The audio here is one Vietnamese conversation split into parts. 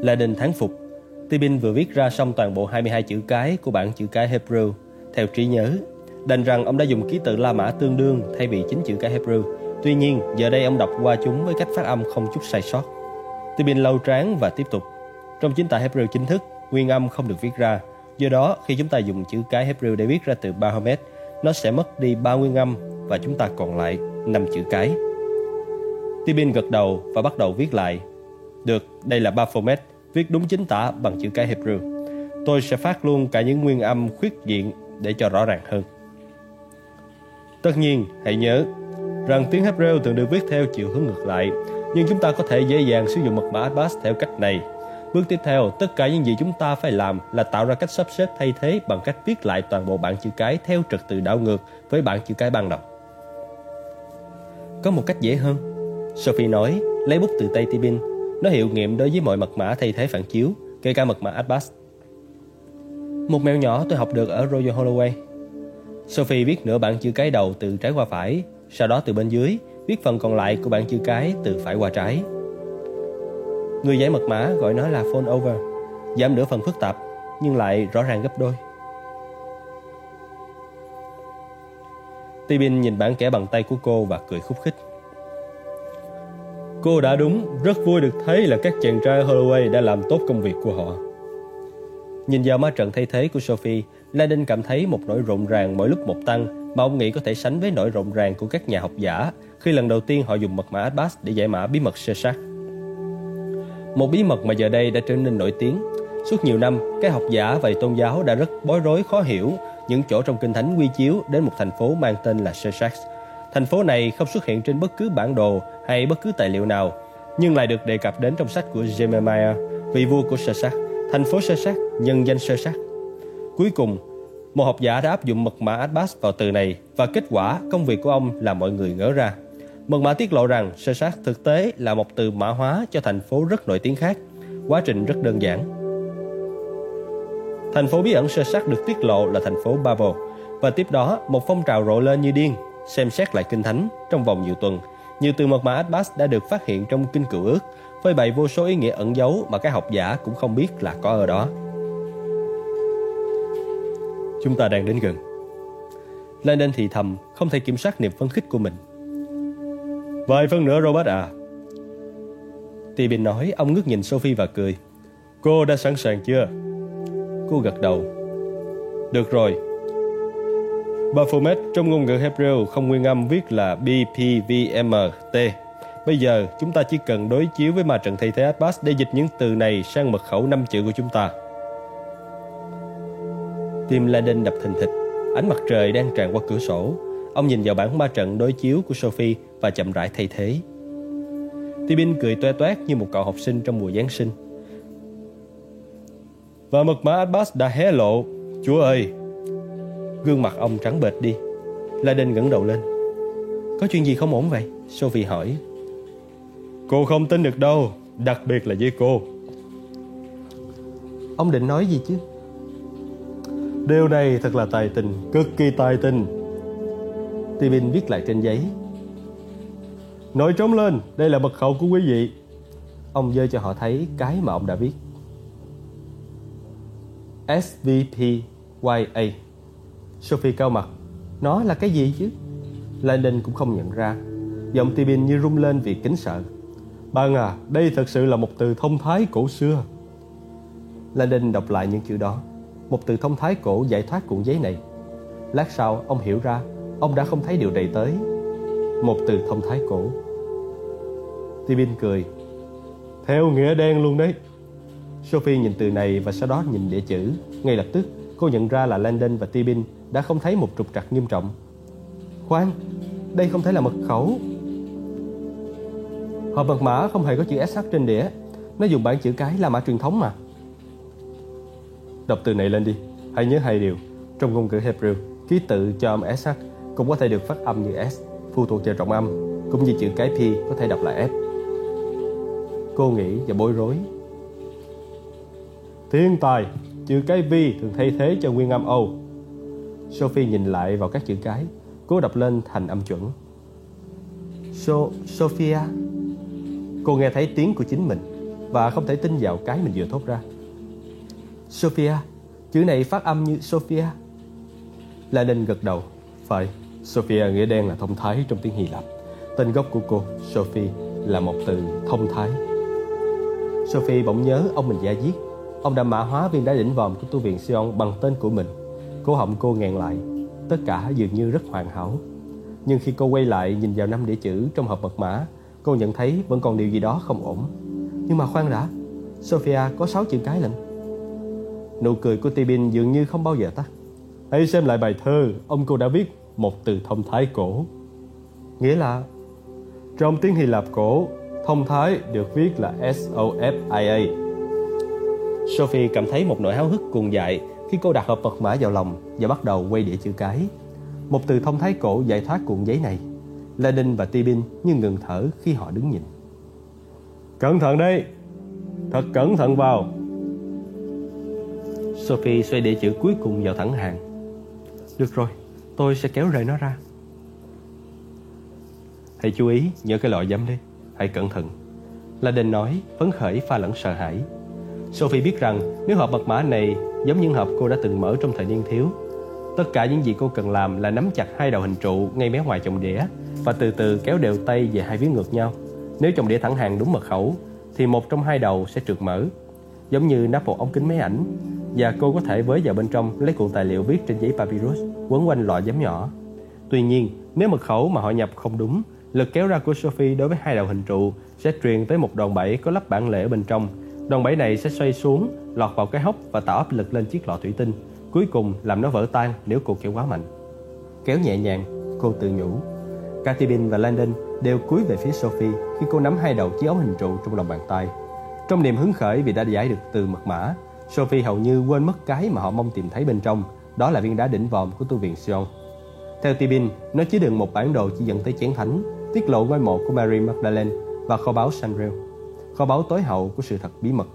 Landon thán phục. Tibin vừa viết ra xong toàn bộ 22 chữ cái của bảng chữ cái Hebrew theo trí nhớ. Đành rằng ông đã dùng ký tự La Mã tương đương thay vì 9 chữ cái Hebrew. Tuy nhiên, giờ đây ông đọc qua chúng với cách phát âm không chút sai sót. Tibin lau trán và tiếp tục. Trong chính tả Hebrew chính thức, nguyên âm không được viết ra. Do đó, khi chúng ta dùng chữ cái Hebrew để viết ra từ Baphomet, nó sẽ mất đi 3 nguyên âm và chúng ta còn lại 5 chữ cái. Tibin gật đầu và bắt đầu viết lại. Được, đây là Baphomet, viết đúng chính tả bằng chữ cái Hebrew. Tôi sẽ phát luôn cả những nguyên âm khuyết diện để cho rõ ràng hơn. Tất nhiên, hãy nhớ rằng tiếng Hebrew thường được viết theo chiều hướng ngược lại, nhưng chúng ta có thể dễ dàng sử dụng mật mã Abbas theo cách này. Bước tiếp theo, tất cả những gì chúng ta phải làm là tạo ra cách sắp xếp thay thế bằng cách viết lại toàn bộ bảng chữ cái theo trật tự đảo ngược với bảng chữ cái ban đầu. Có một cách dễ hơn, Sophie nói, lấy bút từ tay Tibin. Nó hiệu nghiệm đối với mọi mật mã thay thế phản chiếu, kể cả mật mã Abbas. Một mẹo nhỏ tôi học được ở Royal Holloway. Sophie viết nửa bảng chữ cái đầu từ trái qua phải, sau đó từ bên dưới viết phần còn lại của bảng chữ cái từ phải qua trái. Người giải mật mã gọi nó là fold over, giảm nửa phần phức tạp nhưng lại rõ ràng gấp đôi. Tibin nhìn bản kẻ bằng tay của cô và cười khúc khích. Cô đã đúng, rất vui được thấy là các chàng trai Holloway đã làm tốt công việc của họ. Nhìn vào ma trận thay thế của Sophie, Landon cảm thấy một nỗi rộn ràng mỗi lúc một tăng mà ông nghĩ có thể sánh với nỗi rộn ràng của các nhà học giả khi lần đầu tiên họ dùng mật mã Abbas để giải mã bí mật Sheshach. Một bí mật mà giờ đây đã trở nên nổi tiếng. Suốt nhiều năm, các học giả và tôn giáo đã rất bối rối khó hiểu những chỗ trong Kinh Thánh quy chiếu đến một thành phố mang tên là Sheshach. Thành phố này không xuất hiện trên bất cứ bản đồ hay bất cứ tài liệu nào, nhưng lại được đề cập đến trong sách của Jeremiah, vị vua của Sheshach, thành phố Sheshach, nhân danh Sheshach. Cuối cùng, một học giả đã áp dụng mật mã Abbas vào từ này và kết quả công việc của ông làm mọi người ngỡ ra. Mật mã tiết lộ rằng Sheshach thực tế là một từ mã hóa cho thành phố rất nổi tiếng khác. Quá trình rất đơn giản. Thành phố bí ẩn Sheshach được tiết lộ là thành phố Babel, và tiếp đó một phong trào rộ lên như điên xem xét lại Kinh Thánh. Trong vòng nhiều tuần, nhiều từ mật mã Abbas đã được phát hiện trong Kinh Cựu Ước, phơi bày vô số ý nghĩa ẩn giấu mà các học giả cũng không biết là có ở đó. Chúng ta đang đến gần. Landon thì thầm, không thể kiểm soát niềm phấn khích của mình. Vài phân nữa Robert à. Tibin nói. Ông ngước nhìn Sophie và cười. Cô đã sẵn sàng chưa? Cô gật đầu. Được rồi. Baphomet trong ngôn ngữ Hebrew không nguyên âm viết là BPVMT. Bây giờ chúng ta chỉ cần đối chiếu với ma trận thay thế Abbas để dịch những từ này sang mật khẩu 5 chữ của chúng ta. Tim Landon đập thình thịch. Ánh mặt trời đang tràn qua cửa sổ. Ông nhìn vào bảng ma trận đối chiếu của Sophie và chậm rãi thay thế. Tibin cười toe toét như một cậu học sinh trong mùa Giáng sinh. Và mật mã Abbas đã hé lộ. Chúa ơi! Gương mặt ông trắng bệch đi. Landon ngẩng đầu lên. Có chuyện gì không ổn vậy? Sophie hỏi. Cô không tin được đâu, đặc biệt là với cô. Ông định nói gì chứ? Điều này thật là tài tình, cực kỳ tài tình. Tibin viết lại trên giấy. Nói trống lên, đây là mật khẩu của quý vị. Ông giơ cho họ thấy cái mà ông đã viết. SVPYA. Sophie cau mặt. Nó là cái gì chứ? Landon cũng không nhận ra. Giọng Tibin như rung lên vì kính sợ. Bạn à, đây thật sự là một từ thông thái cổ xưa. Landon đọc lại những chữ đó. Một từ thông thái cổ giải thoát cuộn giấy này. Lát sau ông hiểu ra, ông đã không thấy điều này tới. Một từ thông thái cổ. Tibin cười. Theo nghĩa đen luôn đấy. Sophie nhìn từ này và sau đó nhìn địa chữ. Ngay lập tức cô nhận ra là Landon và Tibin đã không thấy một trục trặc nghiêm trọng. Khoan, đây không thể là mật khẩu. Hộp mật mã không hề có chữ SH trên đĩa. Nó dùng bảng chữ cái La Mã truyền thống mà. Đọc từ này lên đi. Hãy nhớ hai điều. Trong ngôn ngữ Hebrew, ký tự cho âm SH cũng có thể được phát âm như S, phụ thuộc vào trọng âm, cũng như chữ cái P có thể đọc là F. Cô nghĩ và bối rối. Thiên tài, chữ cái V thường thay thế cho nguyên âm O. Sophie nhìn lại vào các chữ cái, cố đọc lên thành âm chuẩn. Sophia. Cô nghe thấy tiếng của chính mình. và không thể tin vào cái mình vừa thốt ra. Sophia, chữ này phát âm như Sophia. Landon gật đầu. Phải, Sophia nghĩa đen là thông thái trong tiếng Hy Lạp. Tên gốc của cô, Sophie, là một từ thông thái. Sophie bỗng nhớ ông mình da diết. Ông đã mã hóa viên đá đỉnh vòm của tu viện Sion bằng tên của mình. Cổ họng cô nghẹn lại. Tất cả dường như rất hoàn hảo. Nhưng khi cô quay lại nhìn vào 5 đĩa chữ trong hộp mật mã, cô nhận thấy vẫn còn điều gì đó không ổn. Nhưng mà khoan đã, Sophia có 6 chữ cái lận. Nụ cười của Tibin dường như không bao giờ tắt. Hãy xem lại bài thơ ông cô đã viết một từ thông thái cổ. Nghĩa là trong tiếng Hy Lạp cổ, thông thái được viết là Sophia. Sophie cảm thấy một nỗi háo hức cuồng dại khi cô đặt hộp mật mã vào lòng và bắt đầu quay đĩa chữ cái. Một từ thông thái cổ giải thoát cuộn giấy này. Landon và Tibin như ngừng thở khi họ đứng nhìn. Cẩn thận đây, thật cẩn thận vào. Sophie xoay đĩa chữ cuối cùng vào thẳng hàng. Được rồi, tôi sẽ kéo rời nó ra. Hãy chú ý nhớ cái loại giấm đấy. Hãy cẩn thận, Landon nói, phấn khởi pha lẫn sợ hãi. Sophie biết rằng nếu hộp mật mã này giống những hộp cô đã từng mở trong thời niên thiếu, tất cả những gì cô cần làm là nắm chặt 2 đầu hình trụ ngay mé ngoài chồng đĩa và từ từ kéo đều tay về 2 phía ngược nhau. Nếu chồng đĩa thẳng hàng đúng mật khẩu thì một trong 2 đầu sẽ trượt mở, giống như nắp một ống kính máy ảnh, và cô có thể với vào bên trong lấy cuộn tài liệu viết trên giấy papyrus quấn quanh lọ giấm nhỏ. Tuy nhiên, nếu mật khẩu mà họ nhập không đúng, lực kéo ra của Sophie đối với 2 đầu hình trụ sẽ truyền tới một đòn bẩy có lắp bản lề ở bên trong. Đòn bẩy này sẽ xoay xuống, lọt vào cái hốc và tạo áp lực lên chiếc lọ thủy tinh, cuối cùng làm nó vỡ tan nếu cô kéo quá mạnh. Kéo nhẹ nhàng, cô tự nhủ. Cả Tibin và Landon đều cúi về phía Sophie khi cô nắm 2 đầu chiếc ống hình trụ trong lòng bàn tay. Trong niềm hứng khởi vì đã giải được từ mật mã, Sophie hầu như quên mất cái mà họ mong tìm thấy bên trong, đó là viên đá đỉnh vòm của tu viện Sion. Theo Tibin, nó chứa đựng một bản đồ chỉ dẫn tới chén thánh, tiết lộ ngôi mộ của Mary Magdalene và kho báu Sanrel, kho báu tối hậu của sự thật bí mật.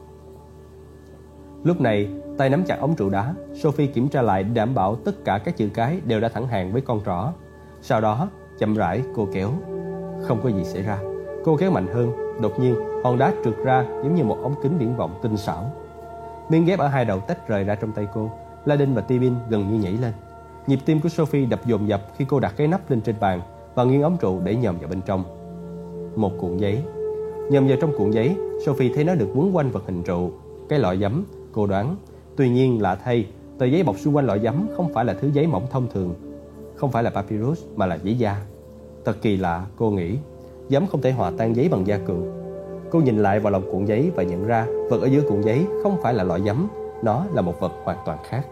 Lúc này, tay nắm chặt ống trụ đá, Sophie kiểm tra lại để đảm bảo tất cả các chữ cái đều đã thẳng hàng với con trỏ. Sau đó, chậm rãi cô kéo. Không có gì xảy ra. Cô kéo mạnh hơn, đột nhiên hòn đá trượt ra giống như một ống kính viễn vọng tinh xảo. Miếng ghép ở 2 đầu tách rời ra trong tay cô. Landon và Tibin gần như nhảy lên. Nhịp tim của Sophie đập dồn dập khi cô đặt cái nắp lên trên bàn và nghiêng ống trụ để nhòm vào bên trong. Một cuộn giấy. Nhòm vào trong cuộn giấy, Sophie thấy nó được quấn quanh vật hình trụ, cái lọ giấm, cô đoán. Tuy nhiên lạ thay, tờ giấy bọc xung quanh lọ giấm không phải là thứ giấy mỏng thông thường, không phải là papyrus mà là giấy da. Thật kỳ lạ, cô nghĩ. Giấm không thể hòa tan giấy bằng da cừu. Cô nhìn lại vào lòng cuộn giấy và nhận ra vật ở giữa cuộn giấy không phải là lọ giấm, nó là một vật hoàn toàn khác.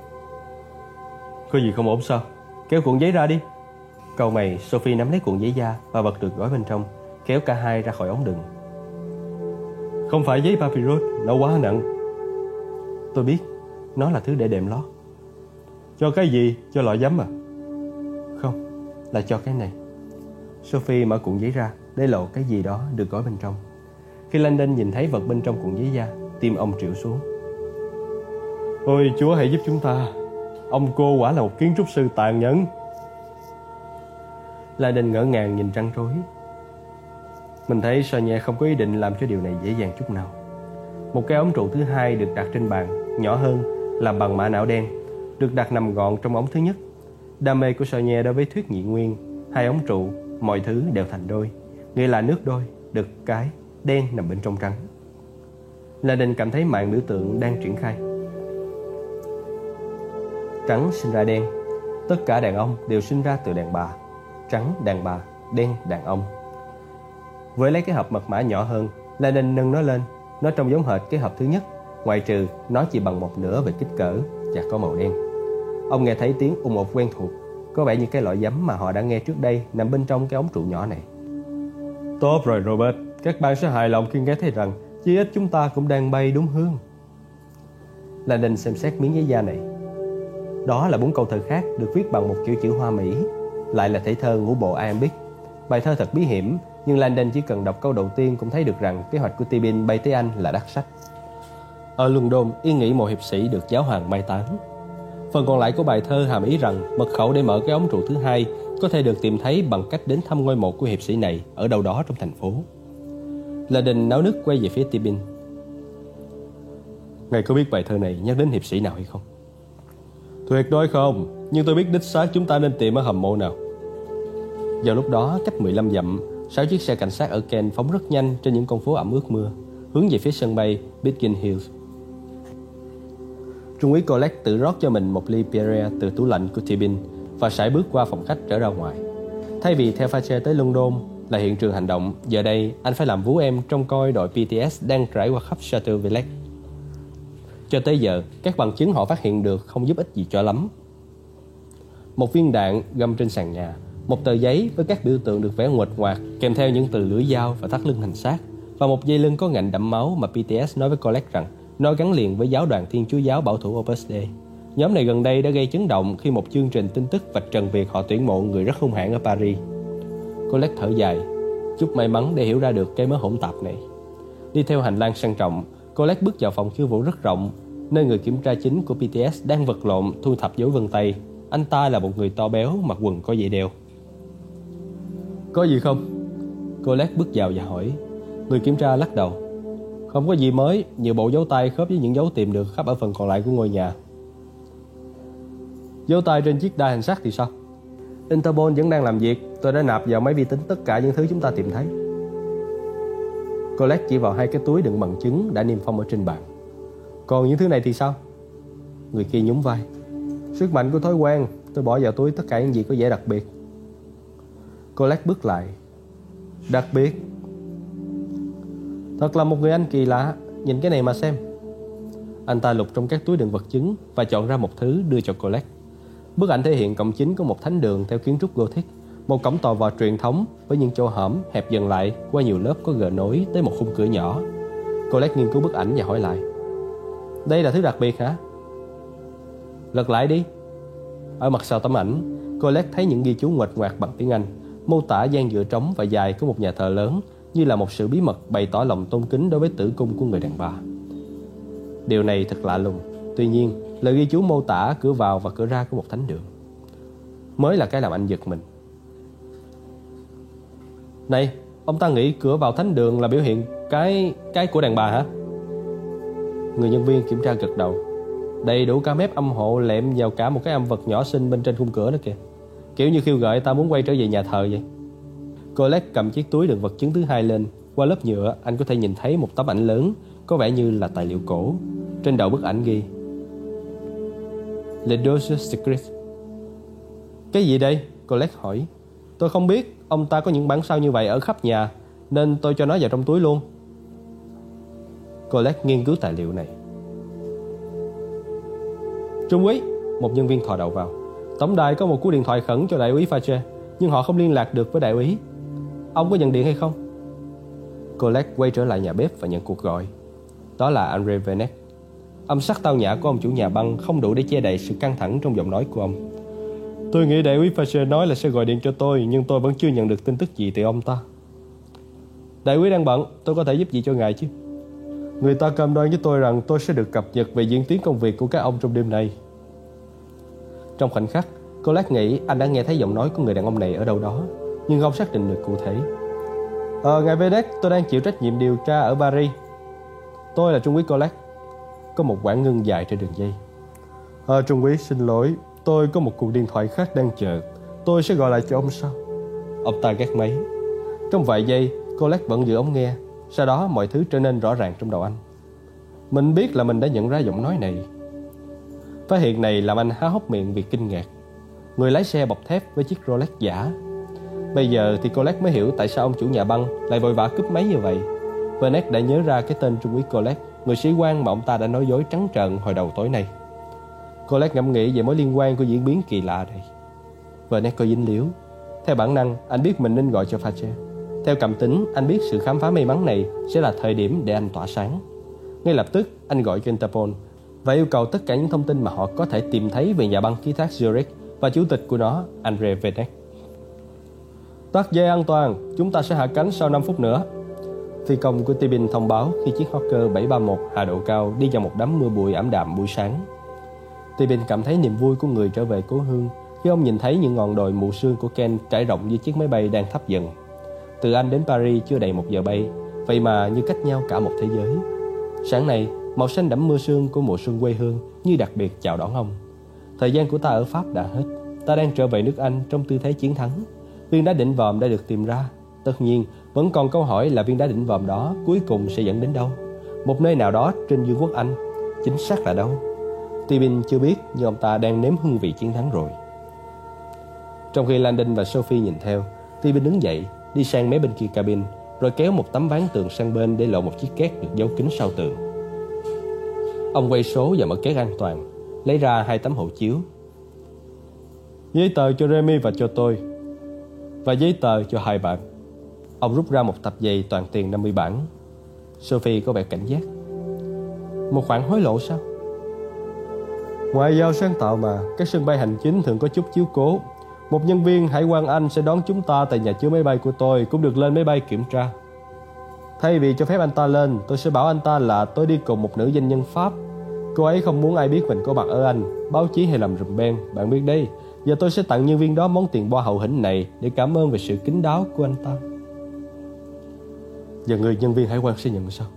Có gì không ổn sao? Kéo cuộn giấy ra đi. Cau mày, Sophie nắm lấy cuộn giấy da và vật được gói bên trong, kéo cả hai ra khỏi ống đựng. Không phải giấy papyrus, nó quá nặng. Tôi biết, nó là thứ để đệm lót. Cho cái gì? Cho lọ giấm à? Không, là cho cái này. Sophie mở cuộn giấy ra, để lộ cái gì đó được gói bên trong. Khi Landon nhìn thấy vật bên trong cuộn giấy da, tim ông trĩu xuống. Ôi Chúa hãy giúp chúng ta. Ông cô quả là một kiến trúc sư tàn nhẫn. Landon ngỡ ngàng nhìn trăn trối. Mình thấy Sonia không có ý định làm cho điều này dễ dàng chút nào. Một cái ống trụ thứ hai được đặt trên bàn, nhỏ hơn, làm bằng mã não đen, được đặt nằm gọn trong ống thứ nhất. Đam mê của Sonia đối với thuyết nhị nguyên, 2 ống trụ, mọi thứ đều thành đôi, nghĩa là nước đôi, đực cái, đen nằm bên trong trắng. Landon cảm thấy mạng biểu tượng đang triển khai. Trắng sinh ra đen. Tất cả đàn ông đều sinh ra từ đàn bà. Trắng đàn bà, đen đàn ông. Với lấy cái hộp mật mã nhỏ hơn, Landon nâng nó lên. Nó trông giống hệt cái hộp thứ nhất, ngoại trừ nó chỉ bằng 1/2 về kích cỡ và có màu đen. Ông nghe thấy tiếng ùng ục quen thuộc, có vẻ như cái lọ giấm mà họ đã nghe trước đây nằm bên trong cái ống trụ nhỏ này. Tốt rồi Robert, các bạn sẽ hài lòng khi nghe thấy rằng chí ít chúng ta cũng đang bay đúng hướng. Landon xem xét miếng giấy da này. Đó là 4 câu thơ khác được viết bằng một kiểu chữ Hoa Mỹ, lại là thể thơ ngũ bộ iambic. Bài thơ thật bí hiểm, nhưng Landon chỉ cần đọc câu đầu tiên cũng thấy được rằng kế hoạch của Tibin bay tới Anh là đắc sách. Ở London, yên nghỉ một hiệp sĩ được giáo hoàng mai táng. Phần còn lại của bài thơ hàm ý rằng mật khẩu để mở cái ống trụ thứ hai có thể được tìm thấy bằng cách đến thăm ngôi mộ của hiệp sĩ này ở đâu đó trong thành phố. Landon náo nức quay về phía Tibin. Ngài có biết bài thơ này nhắc đến hiệp sĩ nào hay không? Tuyệt đối không, nhưng tôi biết đích xác chúng ta nên tìm ở hầm mộ nào. Vào lúc đó, cách 15 dặm, 6 chiếc xe cảnh sát ở Kent phóng rất nhanh trên những con phố ẩm ướt mưa, hướng về phía sân bay Biggin Hills. Trung úy Collect tự rót cho mình một ly Perrier từ tủ lạnh của Tibin và sải bước qua phòng khách trở ra ngoài. Thay vì theo Fache tới London là hiện trường hành động, giờ đây anh phải làm vú em trông coi đội PTS đang trải qua khắp Chateau Villette. Cho tới giờ, các bằng chứng họ phát hiện được không giúp ích gì cho lắm. Một viên đạn găm trên sàn nhà, một tờ giấy với các biểu tượng được vẽ nguệch ngoạc kèm theo những từ lưỡi dao và thắt lưng hành xác, và một dây lưng có ngạnh đẫm máu mà PTS nói với Collect rằng nó gắn liền với giáo đoàn Thiên Chúa giáo bảo thủ Opus Dei. Nhóm này gần đây đã gây chấn động khi một chương trình tin tức vạch trần việc họ tuyển mộ người rất hung hãn ở Paris. Collect thở dài, chút may mắn để hiểu ra được cái mớ hỗn tạp này. Đi theo hành lang sang trọng, Collect bước vào phòng khiêu vũ rất rộng, nơi người kiểm tra chính của PTS đang vật lộn thu thập dấu vân tay. Anh ta là một người to béo, mặc quần có dây đeo. Có gì không? Collect bước vào và hỏi. Người kiểm tra lắc đầu. Không có gì mới, nhiều bộ dấu tay khớp với những dấu tìm được khắp ở phần còn lại của ngôi nhà. Dấu tay trên chiếc đai hành xác thì sao? Interpol vẫn đang làm việc. Tôi đã nạp vào máy vi tính tất cả những thứ chúng ta tìm thấy. Collect chỉ vào 2 cái túi đựng bằng chứng đã niêm phong ở trên bàn. Còn những thứ này thì sao? Người kia nhún vai. Sức mạnh của thói quen. Tôi bỏ vào túi tất cả những gì có vẻ đặc biệt. Collect bước lại. Đặc biệt? Thật là một người anh kỳ lạ. Nhìn cái này mà xem. Anh ta lục trong các túi đựng vật chứng và chọn ra một thứ đưa cho Collect. Bức ảnh thể hiện cổng chính của một thánh đường theo kiến trúc Gothic, một cổng tò vò truyền thống với những chỗ hõm hẹp dần lại qua nhiều lớp có gờ nối tới một khung cửa nhỏ. Collect nghiên cứu bức ảnh và hỏi lại. Đây là thứ đặc biệt hả? Lật lại đi. Ở mặt sau tấm ảnh, Collect thấy những ghi chú nguệch ngoạc bằng tiếng Anh, mô tả gian giữa trống và dài của một nhà thờ lớn, như là một sự bí mật bày tỏ lòng tôn kính đối với tử cung của người đàn bà. Điều này thật lạ lùng. Tuy nhiên, lời ghi chú mô tả cửa vào và cửa ra của một thánh đường mới là cái làm anh giật mình. Này, ông ta nghĩ cửa vào thánh đường là biểu hiện cái của đàn bà hả? Người nhân viên kiểm tra gật đầu. Đầy đủ cả mép âm hộ lệm vào cả một cái âm vật nhỏ xinh bên trên khung cửa đó kìa. Kiểu như khiêu gợi ta muốn quay trở về nhà thờ vậy. Collect cầm chiếc túi đựng vật chứng thứ hai lên. Qua lớp nhựa, anh có thể nhìn thấy một tấm ảnh lớn, có vẻ như là tài liệu cổ. Trên đầu bức ảnh ghi Le Dossier Secret. Cái gì đây? Collect hỏi. Tôi không biết. Ông ta có những bản sao như vậy ở khắp nhà, nên tôi cho nó vào trong túi luôn. Collect nghiên cứu tài liệu này. Trung úy, một nhân viên thò đầu vào. Tổng đài có một cú điện thoại khẩn cho đại úy Fache, nhưng họ không liên lạc được với đại úy. Ông có nhận điện hay không? Collect quay trở lại nhà bếp và nhận cuộc gọi. Đó là Andre Venet. Âm sắc tao nhã của ông chủ nhà băng không đủ để che đậy sự căng thẳng trong giọng nói của ông. Tôi nghĩ đại úy Fache nói là sẽ gọi điện cho tôi, nhưng tôi vẫn chưa nhận được tin tức gì từ ông ta. Đại úy đang bận, tôi có thể giúp gì cho ngài chứ? Người ta cam đoan với tôi rằng tôi sẽ được cập nhật về diễn tiến công việc của các ông trong đêm nay. Trong khoảnh khắc, Collect nghĩ anh đã nghe thấy giọng nói của người đàn ông này ở đâu đó, nhưng không xác định được cụ thể. Ngài Venet, tôi đang chịu trách nhiệm điều tra ở Paris. Tôi là Trung úy Collect. Có một quãng ngưng dài trên đường dây. Trung úy xin lỗi, tôi có một cuộc điện thoại khác đang chờ. Tôi sẽ gọi lại cho ông sau. Ông ta gác máy. Trong vài giây, Collect vẫn giữ ống nghe. Sau đó mọi thứ trở nên rõ ràng trong đầu anh. Mình biết là mình đã nhận ra giọng nói này. Phát hiện này làm anh há hốc miệng vì kinh ngạc. Người lái xe bọc thép với chiếc Rolex giả. Bây giờ thì Collect mới hiểu tại sao ông chủ nhà băng lại vội vã cúp máy như vậy. Venet đã nhớ ra cái tên Trung úy Collect, người sĩ quan mà ông ta đã nói dối trắng trợn hồi đầu tối nay. Collect ngẫm nghĩ về mối liên quan của diễn biến kỳ lạ này. Venet có dính líu. Theo bản năng, anh biết mình nên gọi cho Fache. Theo cảm tính, anh biết sự khám phá may mắn này sẽ là thời điểm để anh tỏa sáng. Ngay lập tức, anh gọi cho Interpol và yêu cầu tất cả những thông tin mà họ có thể tìm thấy về nhà băng ký thác Zurich và chủ tịch của nó, Andre Venet. Tắt dây an toàn, chúng ta sẽ hạ cánh sau 5 phút nữa. Phi công của Tibin thông báo khi chiếc Hawker 731 hạ độ cao đi vào một đám mưa bụi ảm đạm buổi sáng. Tibin cảm thấy niềm vui của người trở về cố hương khi ông nhìn thấy những ngọn đồi mù sương của Kent trải rộng dưới chiếc máy bay đang thấp dần. Từ Anh đến Paris chưa đầy 1 giờ bay, vậy mà như cách nhau cả một thế giới. Sáng nay, Màu xanh đẫm mưa sương của mùa xuân quê hương như đặc biệt chào đón ông. Thời gian của ta ở Pháp đã hết. Ta đang trở về nước Anh trong tư thế chiến thắng. Viên đá đỉnh vòm đã được tìm ra. Tất nhiên, vẫn còn câu hỏi là viên đá đỉnh vòm đó cuối cùng sẽ dẫn đến đâu? Một nơi nào đó trên vương quốc Anh. Chính xác là đâu? Tibin chưa biết, nhưng ông ta đang nếm hương vị chiến thắng rồi. Trong khi Landon và Sophie nhìn theo, Tibin đứng dậy, đi sang mé bên kia cabin, rồi kéo một tấm ván tường sang bên để lộ một chiếc két được giấu kín sau tường. Ông quay số và mở két an toàn, lấy ra 2 tấm hộ chiếu. Giấy tờ cho Remy và cho tôi, và giấy tờ cho 2 bạn. Ông rút ra một tập giày toàn tiền 50 bảng. Sophie có vẻ cảnh giác. Một khoản hối lộ sao? Ngoại giao sáng tạo mà, các sân bay hành chính thường có chút chiếu cố. Một nhân viên hải quan Anh sẽ đón chúng ta tại nhà chứa máy bay của tôi, cũng được lên máy bay kiểm tra. Thay vì cho phép anh ta lên, tôi sẽ bảo anh ta là tôi đi cùng một nữ doanh nhân Pháp. Cô ấy không muốn ai biết mình có mặt ở Anh, báo chí hay làm rùm beng, bạn biết đấy. Giờ tôi sẽ tặng nhân viên đó món tiền boa hậu hĩnh này để cảm ơn về sự kín đáo của anh ta. Và người nhân viên hải quan sẽ nhận sao?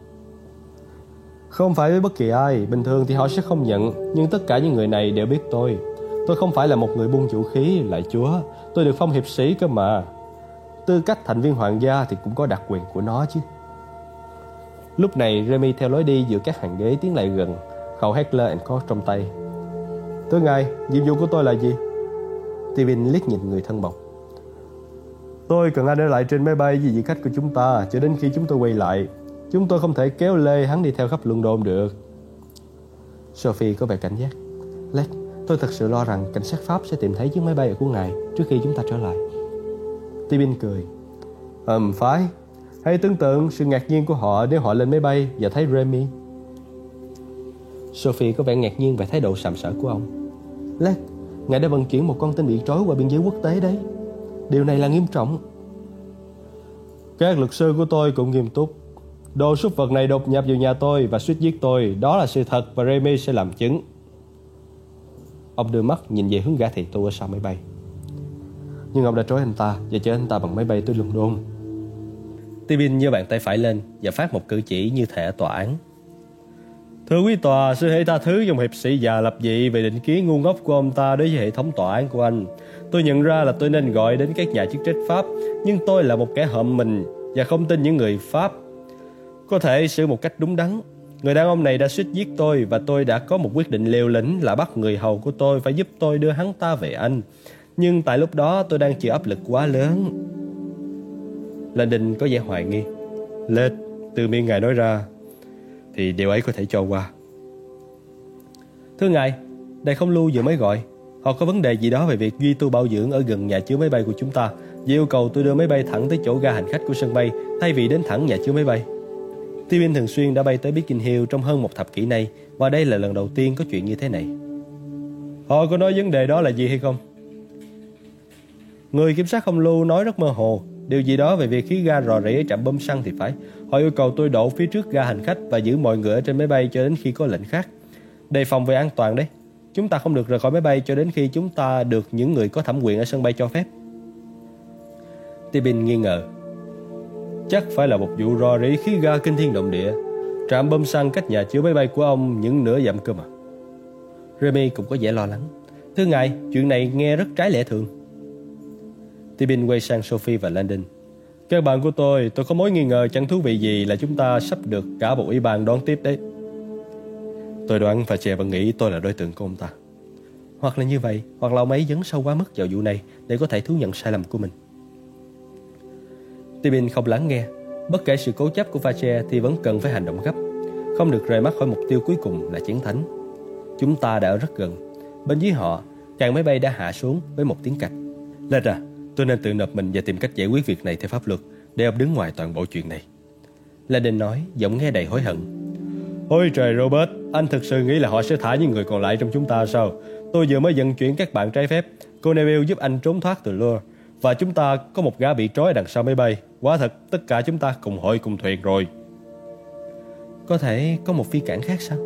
Không phải với bất kỳ ai, bình thường thì họ sẽ không nhận, nhưng tất cả những người này đều biết tôi. Tôi không phải là một người buôn vũ khí, lạy Chúa. Tôi được phong hiệp sĩ cơ mà. Tư cách thành viên hoàng gia thì cũng có đặc quyền của nó chứ. Lúc này Remy theo lối đi giữa các hàng ghế tiến lại gần, khẩu Heckler & Koch trong tay. Thưa ngài, nhiệm vụ của tôi là gì? Tibin liếc nhìn người thân bọc. Tôi cần anh ở lại trên máy bay với vị khách của chúng ta cho đến khi chúng tôi quay lại. Chúng tôi không thể kéo lê hắn đi theo khắp London được. Sophie có vẻ cảnh giác. Led, tôi thật sự lo rằng cảnh sát Pháp sẽ tìm thấy chiếc máy bay của ngài trước khi chúng ta trở lại. Tibin cười. Phải. Hãy tưởng tượng sự ngạc nhiên của họ nếu họ lên máy bay và thấy Remy. Sophie có vẻ ngạc nhiên về thái độ sàm sỡ của ông. Led, ngài đã vận chuyển một con tin bị trói qua biên giới quốc tế đấy. Điều này là nghiêm trọng. Các luật sư của tôi cũng nghiêm túc. Đồ súc vật này đột nhập vào nhà tôi và suýt giết tôi. Đó là sự thật và Remy sẽ làm chứng. Ông đưa mắt nhìn về hướng gã thị tu ở sau máy bay. Nhưng ông đã trói anh ta và chở anh ta bằng máy bay tới London. Tibin giơ bàn tay phải lên và phát một cử chỉ như thể ở tòa án. Thưa quý tòa, xin hãy tha thứ dòng hiệp sĩ già lập dị về định kiến ngu ngốc của ông ta đối với hệ thống tòa án của anh. Tôi nhận ra là tôi nên gọi đến các nhà chức trách Pháp, nhưng tôi là một kẻ hợm mình và không tin những người Pháp có thể xử một cách đúng đắn. Người đàn ông này đã suýt giết tôi và tôi đã có một quyết định liều lĩnh là bắt người hầu của tôi phải giúp tôi đưa hắn ta về Anh. Nhưng tại lúc đó tôi đang chịu áp lực quá lớn. Landon có vẻ hoài nghi. Led, từ miệng ngài nói ra thì điều ấy có thể cho qua. Thưa ngài, Đại không lưu vừa mới gọi. Họ có vấn đề gì đó về việc duy tu bảo dưỡng ở gần nhà chứa máy bay của chúng ta, và yêu cầu tôi đưa máy bay thẳng tới chỗ ga hành khách của sân bay thay vì đến thẳng nhà chứa máy bay. Tibin thường xuyên đã bay tới Beacon Hill trong hơn 1 thập kỷ nay, và đây là lần đầu tiên có chuyện như thế này. Họ có nói vấn đề đó là gì hay không? Người kiểm soát không lưu nói rất mơ hồ. Điều gì đó về việc khí ga rò rỉ ở trạm bơm xăng thì phải. Họ yêu cầu tôi đổ phía trước ga hành khách và giữ mọi người ở trên máy bay cho đến khi có lệnh khác. Đề phòng về an toàn đấy. Chúng ta không được rời khỏi máy bay cho đến khi chúng ta được những người có thẩm quyền ở sân bay cho phép. Tibin nghi ngờ. Chắc phải là một vụ rò rỉ khí ga kinh thiên động địa. Trạm bơm xăng cách nhà chứa máy bay của ông những nửa dặm cơ mà. Remy cũng có vẻ lo lắng. Thưa ngài, chuyện này nghe rất trái lẽ thường. Tibin quay sang Sophie và Landon. Các bạn của tôi có mối nghi ngờ chẳng thú vị gì là chúng ta sắp được cả một ủy ban đón tiếp đấy. Tôi đoán Fache vẫn nghĩ tôi là đối tượng của ông ta. Hoặc là như vậy, hoặc là ông ấy dấn sâu quá mức vào vụ này để có thể thú nhận sai lầm của mình. Tibin không lắng nghe. Bất kể sự cố chấp của Fache thì vẫn cần phải hành động gấp. Không được rời mắt khỏi mục tiêu cuối cùng là chiến thắng. Chúng ta đã ở rất gần. Bên dưới họ, càng máy bay đã hạ xuống với một tiếng cạch. Lên ra, tôi nên tự nộp mình và tìm cách giải quyết việc này theo pháp luật để ông đứng ngoài toàn bộ chuyện này. Landon nói, giọng nghe đầy hối hận. Ôi trời Robert, anh thực sự nghĩ là họ sẽ thả những người còn lại trong chúng ta sao? Tôi vừa mới vận chuyển các bạn trái phép. Cô Neville giúp anh trốn thoát từ Loire. Và chúng ta có một gã bị trói đằng sau máy bay. Quả thật, tất cả chúng ta cùng hội cùng thuyền rồi. Có thể có một phi cảng khác sao?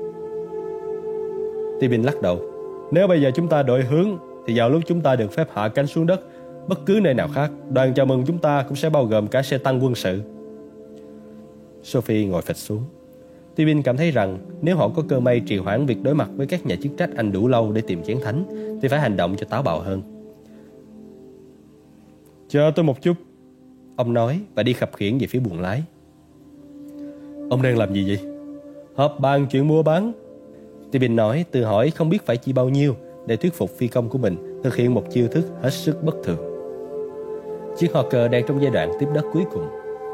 Tibin lắc đầu. Nếu bây giờ chúng ta đổi hướng thì vào lúc chúng ta được phép hạ cánh xuống đất bất cứ nơi nào khác, đoàn chào mừng chúng ta cũng sẽ bao gồm cả xe tăng quân sự. Sophie ngồi phịch xuống. Tibin cảm thấy rằng nếu họ có cơ may trì hoãn việc đối mặt với các nhà chức trách Anh đủ lâu để tìm chén thánh, thì phải hành động cho táo bạo hơn. Chờ tôi một chút, ông nói và đi khập khiễng về phía buồng lái. Ông đang làm gì vậy? Họp bàn chuyện mua bán. Tibin nói, tự hỏi không biết phải chi bao nhiêu để thuyết phục phi công của mình thực hiện một chiêu thức hết sức bất thường. Chiếc Hawker đang trong giai đoạn tiếp đất cuối cùng.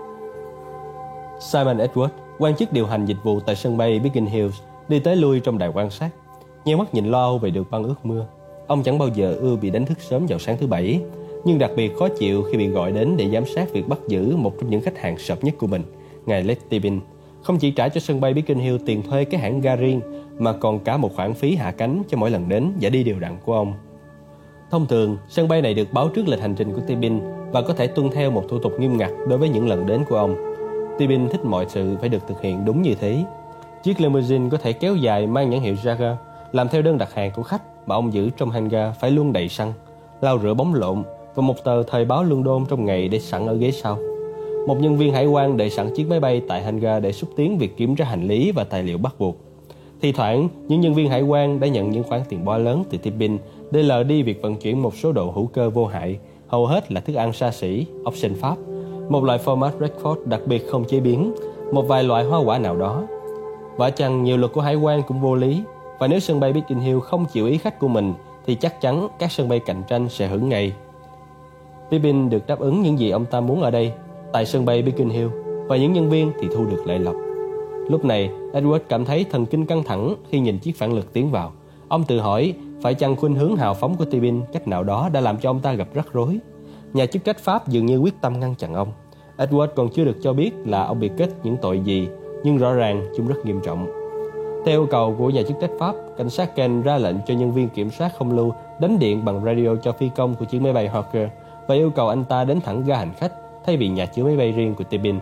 Simon Edward, quan chức điều hành dịch vụ tại sân bay Biggin Hills, đi tới lui trong đài quan sát, nheo mắt nhìn lo âu về đường băng ướt mưa. Ông chẳng bao giờ ưa bị đánh thức sớm vào sáng thứ Bảy, nhưng đặc biệt khó chịu khi bị gọi đến để giám sát việc bắt giữ một trong những khách hàng sập nhất của mình, ngài Led Tibin. Không chỉ trả cho sân bay Biggin Hill tiền thuê cái hãng ga riêng, mà còn cả một khoản phí hạ cánh cho mỗi lần đến và đi đều đặn của ông. Thông thường, sân bay này được báo trước lịch hành trình của Tibin và có thể tuân theo một thủ tục nghiêm ngặt đối với những lần đến của ông. Tibin thích mọi sự phải được thực hiện đúng như thế. Chiếc limousine có thể kéo dài mang nhãn hiệu Jaguar, làm theo đơn đặt hàng của khách mà ông giữ trong hangar phải luôn đầy xăng, lau rửa bóng lộn và một tờ thời báo London trong ngày để sẵn ở ghế sau. Một nhân viên hải quan đợi sẵn chiếc máy bay tại hangar để xúc tiến việc kiểm tra hành lý và tài liệu bắt buộc. Thì thoảng, những nhân viên hải quan đã nhận những khoản tiền bo lớn từ Tibin để lờ đi việc vận chuyển một số đồ hữu cơ vô hại, hầu hết là thức ăn xa xỉ, ốc sên Pháp, một loại format Roquefort đặc biệt không chế biến, một vài loại hoa quả nào đó. Vả chăng nhiều luật của hải quan cũng vô lý, và nếu sân bay Biggin Hill không chịu ý khách của mình thì chắc chắn các sân bay cạnh tranh sẽ hưởng ngay. Tibin được đáp ứng những gì ông ta muốn ở đây, tại sân bay Biggin Hill, và những nhân viên thì thu được lợi lộc. Lúc này, Edward cảm thấy thần kinh căng thẳng khi nhìn chiếc phản lực tiến vào. Ông tự hỏi, phải chăng khuynh hướng hào phóng của Tibin cách nào đó đã làm cho ông ta gặp rắc rối? Nhà chức trách Pháp dường như quyết tâm ngăn chặn ông. Edward còn chưa được cho biết là ông bị kết những tội gì, nhưng rõ ràng chúng rất nghiêm trọng. Theo yêu cầu của nhà chức trách Pháp, cảnh sát Kent ra lệnh cho nhân viên kiểm soát không lưu đánh điện bằng radio cho phi công của chiếc máy bay Hawker và yêu cầu anh ta đến thẳng ga hành khách thay vì nhà chứa máy bay riêng của Tibin.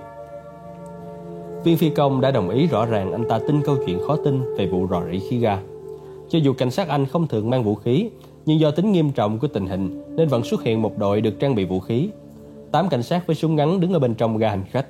Viên phi công đã đồng ý, rõ ràng anh ta tin câu chuyện khó tin về vụ rò rỉ khí ga. Cho dù cảnh sát Anh không thường mang vũ khí, nhưng do tính nghiêm trọng của tình hình nên vẫn xuất hiện một đội được trang bị vũ khí. 8 cảnh sát với súng ngắn đứng ở bên trong ga hành khách,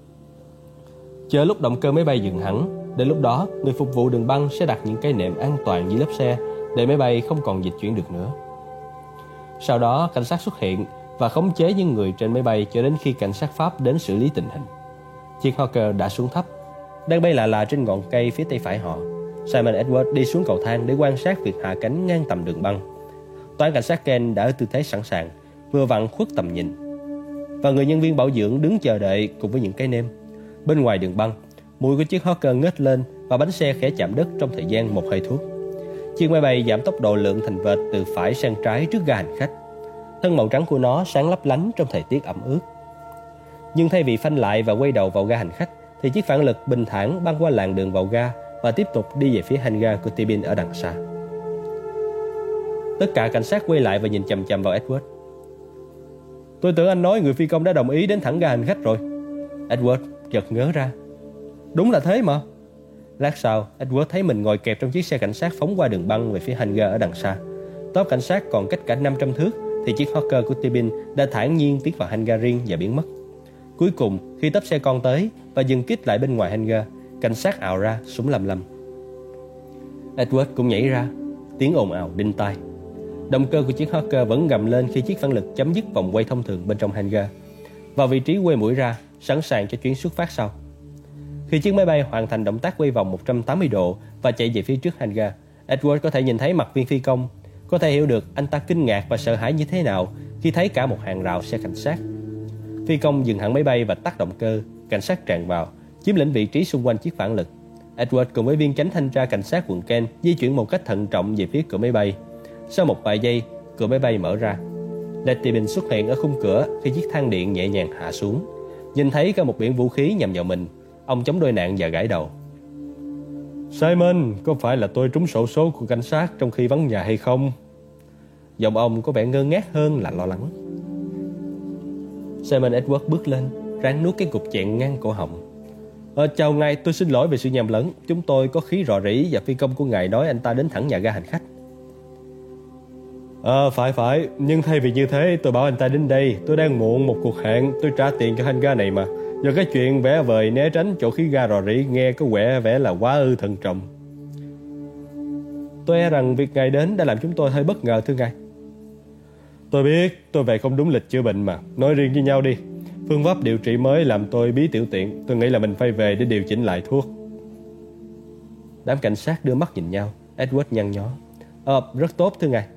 chờ lúc động cơ máy bay dừng hẳn. Đến lúc đó, người phục vụ đường băng sẽ đặt những cái nệm an toàn dưới lớp xe để máy bay không còn dịch chuyển được nữa. Sau đó, cảnh sát xuất hiện và khống chế những người trên máy bay cho đến khi cảnh sát Pháp đến xử lý tình hình. Chiếc Hawker đã xuống thấp, đang bay lạ lạ trên ngọn cây phía tay phải họ. Simon Edward đi xuống cầu thang để quan sát việc hạ cánh ngang tầm đường băng. Toán cảnh sát Kent đã ở tư thế sẵn sàng, vừa vặn khuất tầm nhìn, và người nhân viên bảo dưỡng đứng chờ đợi cùng với những cái nêm. Bên ngoài đường băng, mùi của chiếc Hawker ngớt lên và bánh xe khẽ chạm đất trong thời gian một hơi thuốc. Chiếc máy bay giảm tốc độ lượn thành vệt từ phải sang trái trước ga hành khách. Thân màu trắng của nó sáng lấp lánh trong thời tiết ẩm ướt. Nhưng thay vì phanh lại và quay đầu vào ga hành khách, thì chiếc phản lực bình thản băng qua làn đường vào ga và tiếp tục đi về phía hangar của Tibin ở đằng xa. Tất cả cảnh sát quay lại và nhìn chằm chằm vào Edward. Tôi tưởng anh nói người phi công đã đồng ý đến thẳng ga hành khách rồi. Edward chợt ngớ ra. Đúng là thế mà. Lát sau, Edward thấy mình ngồi kẹp trong chiếc xe cảnh sát phóng qua đường băng về phía hangar ở đằng xa. Tốp cảnh sát còn cách cả 500 thước thì chiếc Hawker của Tibin đã thản nhiên tiến vào hangar riêng và biến mất. Cuối cùng, khi tốp xe con tới và dừng kít lại bên ngoài hangar, cảnh sát ào ra, súng lăm lăm. Edward cũng nhảy ra, tiếng ồn ào đinh tai. Động cơ của chiếc Hawker vẫn gầm lên khi chiếc phản lực chấm dứt vòng quay thông thường bên trong hangar, vào vị trí quay mũi ra, sẵn sàng cho chuyến xuất phát sau. Khi chiếc máy bay hoàn thành động tác quay vòng 180 độ và chạy về phía trước hangar, Edward có thể nhìn thấy mặt viên phi công, có thể hiểu được anh ta kinh ngạc và sợ hãi như thế nào khi thấy cả một hàng rào xe cảnh sát. Phi công dừng hẳn máy bay và tắt động cơ, cảnh sát tràn vào, chiếm lĩnh vị trí xung quanh chiếc phản lực. Edward cùng với viên chánh thanh tra cảnh sát quận Kent di chuyển một cách thận trọng về phía cửa máy bay. Sau một vài giây, cửa máy bay mở ra. Led Tibin xuất hiện ở khung cửa khi chiếc thang điện nhẹ nhàng hạ xuống. Nhìn thấy cả một biển vũ khí nhằm vào mình, ông chống đôi nạn và gãi đầu. Simon, có phải là tôi trúng xổ số của cảnh sát trong khi vắng nhà hay không? Giọng ông có vẻ ngơ ngác hơn là lo lắng. Simon Edward bước lên, ráng nuốt cái cục chẹn ngang cổ họng. Chào ngài, tôi xin lỗi về sự nhầm lẫn. Chúng tôi có khí rò rỉ và phi công của ngài nói anh ta đến thẳng nhà ga hành khách. Phải, nhưng thay vì như thế tôi bảo anh ta đến đây. Tôi đang muộn một cuộc hẹn, tôi trả tiền cho hangar này mà. Do cái chuyện vẽ vời né tránh chỗ khí ga rò rỉ nghe có vẻ là quá ư thận trọng. Tôi e rằng việc ngài đến đã làm chúng tôi hơi bất ngờ thưa ngài. Tôi biết, tôi về không đúng lịch chữa bệnh mà. Nói riêng với nhau đi. Phương pháp điều trị mới làm tôi bí tiểu tiện. Tôi nghĩ là mình phải về để điều chỉnh lại thuốc. Đám cảnh sát đưa mắt nhìn nhau. Edward nhăn nhó. Rất tốt thưa ngài.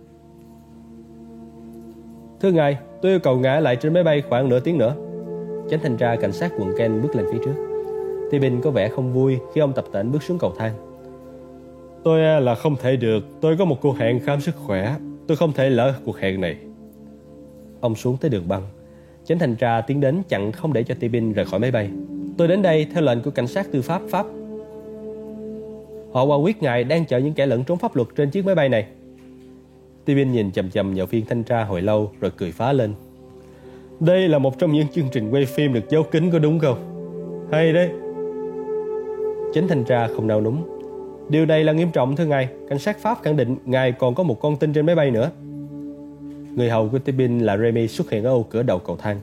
Thưa ngài, tôi yêu cầu ngài lại trên máy bay khoảng nửa tiếng nữa. Chánh thanh tra cảnh sát quận Kent bước lên phía trước. Tibin có vẻ không vui khi ông tập tễnh bước xuống cầu thang. Tôi là không thể được. Tôi có một cuộc hẹn khám sức khỏe. Tôi không thể lỡ cuộc hẹn này. Ông xuống tới đường băng. Chánh thanh tra tiến đến chặn không để cho Tibin rời khỏi máy bay. Tôi đến đây theo lệnh của cảnh sát tư pháp Pháp. Họ qua quyết ngài đang chờ những kẻ lẫn trốn pháp luật trên chiếc máy bay này. Tibin nhìn chằm chằm vào viên thanh tra hồi lâu rồi cười phá lên. Đây là một trong những chương trình quay phim được giấu kín có đúng không? Hay đấy. Chánh thanh tra không nao núng. Điều này là nghiêm trọng thưa ngài. Cảnh sát Pháp khẳng định ngài còn có một con tin trên máy bay nữa. Người hầu của Tibin là Remy xuất hiện ở ô cửa đầu cầu thang.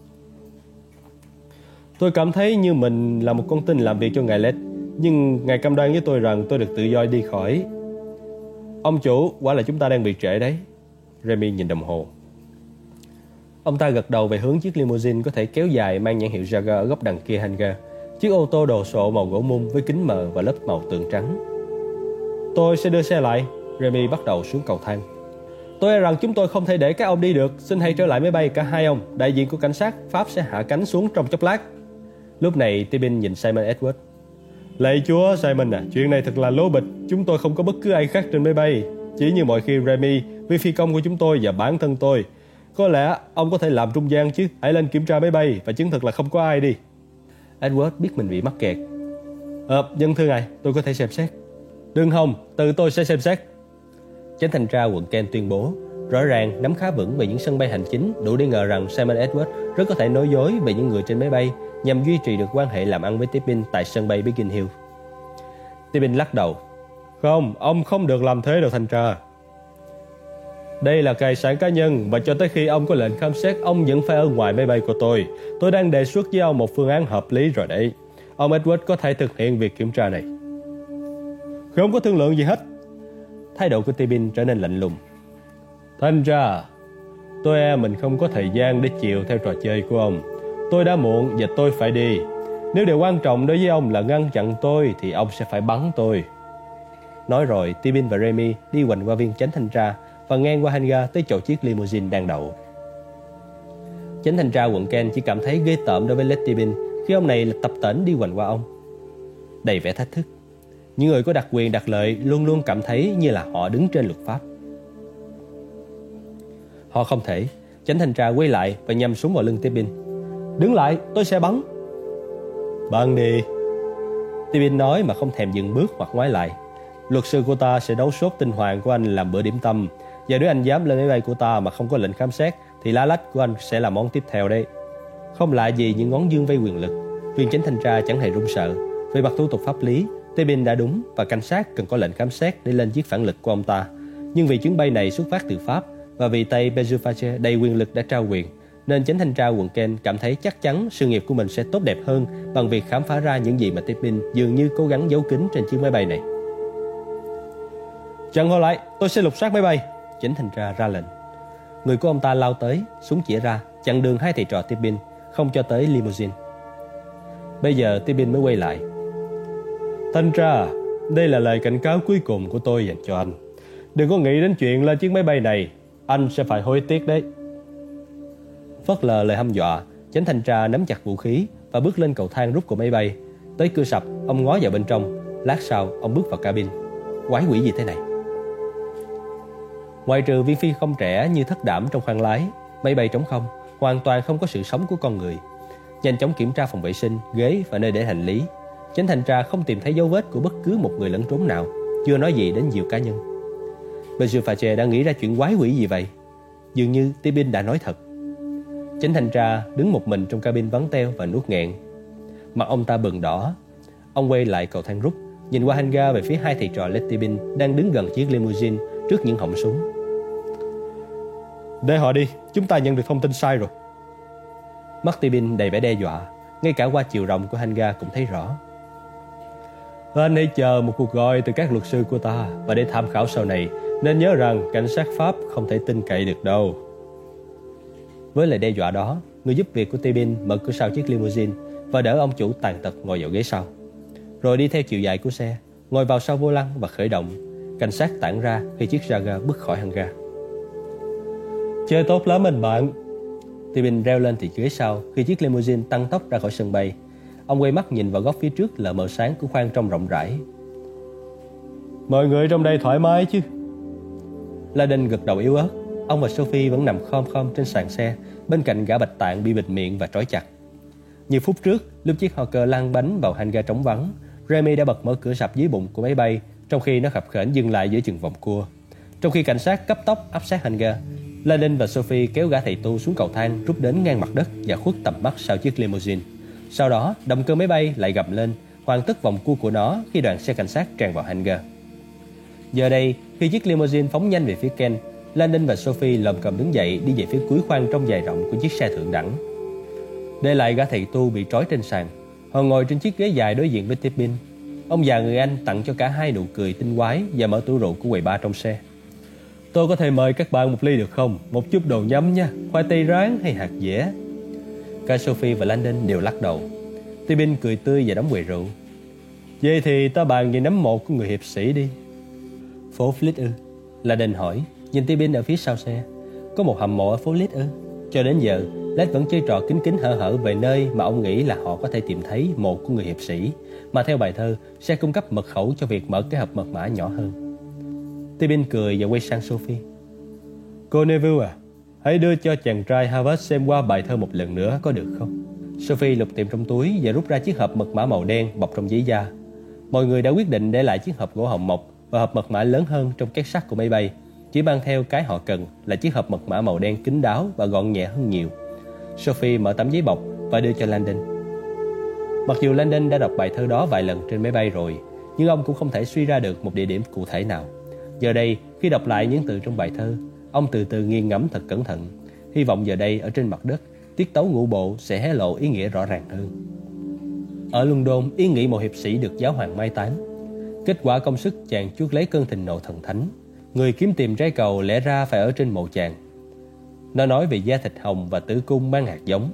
Tôi cảm thấy như mình là một con tin làm việc cho ngài Led. Nhưng ngài cam đoan với tôi rằng tôi được tự do đi khỏi. Ông chủ, quả là chúng ta đang bị trễ đấy. Remy nhìn đồng hồ. Ông ta gật đầu về hướng chiếc limousine có thể kéo dài mang nhãn hiệu Jaguar ở góc đằng kia hangar. Chiếc ô tô đồ sộ màu gỗ mung với kính mờ và lớp màu tường trắng. Tôi sẽ đưa xe lại. Remy bắt đầu xuống cầu thang. Tôi e rằng chúng tôi không thể để các ông đi được. Xin hãy trở lại máy bay cả hai ông. Đại diện của cảnh sát Pháp sẽ hạ cánh xuống trong chốc lát. Lúc này Tibin nhìn Simon Edward. Lạy Chúa Simon à, chuyện này thật là lố bịch. Chúng tôi không có bất cứ ai khác trên máy bay. Chỉ như mọi khi Remy, viên phi công của chúng tôi và bản thân tôi. Có lẽ ông có thể làm trung gian chứ. Hãy lên kiểm tra máy bay và chứng thực là không có ai đi. Edward biết mình bị mắc kẹt. Dân thưa ngài, tôi có thể xem xét. Đừng hòng, tự tôi sẽ xem xét. Chánh thanh tra quận Kent tuyên bố. Rõ ràng nắm khá vững về những sân bay hành chính, đủ để ngờ rằng Simon Edward rất có thể nói dối về những người trên máy bay nhằm duy trì được quan hệ làm ăn với Tibin tại sân bay Biggin Hill. Tibin lắc đầu. Không, ông không được làm thế đâu thanh tra. Đây là tài sản cá nhân và cho tới khi ông có lệnh khám xét, ông vẫn phải ở ngoài máy bay của tôi. Tôi đang đề xuất với ông một phương án hợp lý rồi đấy. Ông Edward có thể thực hiện việc kiểm tra này. Không có thương lượng gì hết. Thái độ của Tibin trở nên lạnh lùng. Thanh tra, tôi e mình không có thời gian để chiều theo trò chơi của ông. Tôi đã muộn và tôi phải đi. Nếu điều quan trọng đối với ông là ngăn chặn tôi thì ông sẽ phải bắn tôi. Nói rồi, Tibin và Remy đi quanh qua viên chánh thanh tra và ngang qua hangar tới chỗ chiếc limousine đang đậu. Chánh thanh tra quận Kent chỉ cảm thấy ghê tởm đối với Led Tibin khi ông này là tập tễnh đi quanh qua ông. Đầy vẻ thách thức. Những người có đặc quyền đặc lợi luôn luôn cảm thấy như là họ đứng trên luật pháp. Họ không thể. Chánh thanh tra quay lại và nhắm súng vào lưng Tibin. Đứng lại, tôi sẽ bắn. Bắn đi. Tibin nói mà không thèm dừng bước hoặc ngoái lại. Luật sư của ta sẽ đấu sốt tinh hoàng của anh làm bữa điểm tâm. Và nếu anh dám lên máy bay của ta mà không có lệnh khám xét thì lá lách của anh sẽ là món tiếp theo đây. Không lạ gì những ngón dương vây quyền lực. Viên chánh thanh tra chẳng hề run sợ. Về mặt thủ tục pháp lý, Tibin đã đúng và cảnh sát cần có lệnh khám xét để lên chiếc phản lực của ông ta. Nhưng vì chuyến bay này xuất phát từ Pháp và vì tay Bezufache đầy quyền lực đã trao quyền, nên chánh thanh tra quận Kent cảm thấy chắc chắn sự nghiệp của mình sẽ tốt đẹp hơn bằng việc khám phá ra những gì mà Tibin dường như cố gắng giấu kín trên chiếc máy bay này. Chặn họ lại, tôi sẽ lục soát máy bay. Chánh thanh tra ra lệnh. Người của ông ta lao tới, súng chĩa ra, chặn đường hai thầy trò Tibin, không cho tới limousine. Bây giờ Tibin mới quay lại. Thanh tra, đây là lời cảnh cáo cuối cùng của tôi dành cho anh. Đừng có nghĩ đến chuyện lên chiếc máy bay này, anh sẽ phải hối tiếc đấy. Phớt lờ lời hăm dọa, chánh thanh tra nắm chặt vũ khí và bước lên cầu thang rút của máy bay. Tới cửa sập, ông ngó vào bên trong. Lát sau, ông bước vào cabin. Quái quỷ gì thế này? Ngoài trừ viên phi không trẻ như thất đảm trong khoang lái, máy bay trống không, hoàn toàn không có sự sống của con người. Nhanh chóng kiểm tra phòng vệ sinh, ghế và nơi để hành lý. Chánh thanh tra không tìm thấy dấu vết của bất cứ một người lẫn trốn nào, chưa nói gì đến nhiều cá nhân. Bezufache đã nghĩ ra chuyện quái quỷ gì vậy? Dường như Tibin đã nói thật. Chánh thanh tra đứng một mình trong cabin vắng teo và nuốt nghẹn. Mặt ông ta bừng đỏ. Ông quay lại cầu thang rút, nhìn qua hangar về phía hai thầy trò Led Tibin đang đứng gần chiếc limousine trước những họng súng. Để họ đi, chúng ta nhận được thông tin sai rồi. Mắt Tibin đầy vẻ đe dọa. ngay cả qua chiều rộng của hanga cũng thấy rõ. Anh hãy chờ một cuộc gọi từ các luật sư của ta, và để tham khảo sau này, nên nhớ rằng cảnh sát Pháp không thể tin cậy được đâu. Với lời đe dọa đó, người giúp việc của Tibin mở cửa sau chiếc limousine và đỡ ông chủ tàn tật ngồi vào ghế sau, rồi đi theo chiều dài của xe, ngồi vào sau vô lăng và khởi động. Cảnh sát tản ra khi chiếc Jaguar bước khỏi hanga. Chơi tốt lắm anh bạn, Tibin reo lên từ ghế sau khi chiếc limousine tăng tốc ra khỏi sân bay. Ông quay mắt nhìn vào góc phía trước lờ mờ sáng của khoang trông rộng rãi. Mọi người trong đây thoải mái chứ? Landon gật đầu yếu ớt. Ông và Sophie vẫn nằm khom khom trên sàn xe, bên cạnh gã bạch tạng bị bịt miệng và trói chặt. Nhiều phút trước, lúc chiếc Hawker lăn bánh vào hanga trống vắng, Remy đã bật mở cửa sập dưới bụng của máy bay, trong khi nó khập khểnh dừng lại giữa chừng vòng cua. Trong khi cảnh sát cấp tốc áp sát hanga, Landon và Sophie kéo gã thầy tu xuống cầu thang rút đến ngang mặt đất và khuất tầm mắt sau chiếc limousine. Sau đó, động cơ máy bay lại gầm lên, hoàn tất vòng cua của nó khi đoàn xe cảnh sát tràn vào hangar. Giờ đây, khi chiếc limousine phóng nhanh về phía Ken, Landon và Sophie lồm cồm đứng dậy đi về phía cuối khoang trong dài rộng của chiếc xe thượng đẳng. Để lại gã thầy tu bị trói trên sàn, họ ngồi trên chiếc ghế dài đối diện với Tibin. Ông già người Anh tặng cho cả hai nụ cười tinh quái và mở tủ rượu của quầy bar trong xe. Tôi có thể mời các bạn một ly được không? Một chút đồ nhắm nha, khoai tây rán hay hạt dẻ? Cả Sophie và Landon đều lắc đầu. Tibin cười tươi và đóng quầy rượu. Vậy thì ta bàn về nấm mộ của người hiệp sĩ đi. Phố Fleet ư? Landon hỏi, nhìn Tibin ở phía sau xe. Có một hầm mộ ở phố Fleet ư? Cho đến giờ, Led vẫn chơi trò kín kín hở hở về nơi mà ông nghĩ là họ có thể tìm thấy mộ của người hiệp sĩ, mà theo bài thơ sẽ cung cấp mật khẩu cho việc mở cái hộp mật mã nhỏ hơn. Tibin cười và quay sang Sophie. Cô Neville à, hãy đưa cho chàng trai Harvard xem qua bài thơ một lần nữa có được không? Sophie lục tìm trong túi và rút ra chiếc hộp mật mã màu đen bọc trong giấy da. Mọi người đã quyết định để lại chiếc hộp gỗ hồng mộc và hộp mật mã lớn hơn trong két sắt của máy bay, chỉ mang theo cái họ cần là chiếc hộp mật mã màu đen kín đáo và gọn nhẹ hơn nhiều. Sophie mở tấm giấy bọc và đưa cho Landon. Mặc dù Landon đã đọc bài thơ đó vài lần trên máy bay rồi, nhưng ông cũng không thể suy ra được một địa điểm cụ thể nào. Giờ đây, khi đọc lại những từ trong bài thơ, ông từ từ nghiền ngẫm thật cẩn thận, hy vọng giờ đây ở trên mặt đất, tiết tấu ngũ bộ sẽ hé lộ ý nghĩa rõ ràng hơn. Ở London, ý nghĩ một hiệp sĩ được giáo hoàng mai táng. Kết quả công sức chàng chuốc lấy cơn thịnh nộ thần thánh. Người kiếm tìm trái cầu lẽ ra phải ở trên mộ chàng. Nó nói về da thịt hồng và tử cung mang hạt giống.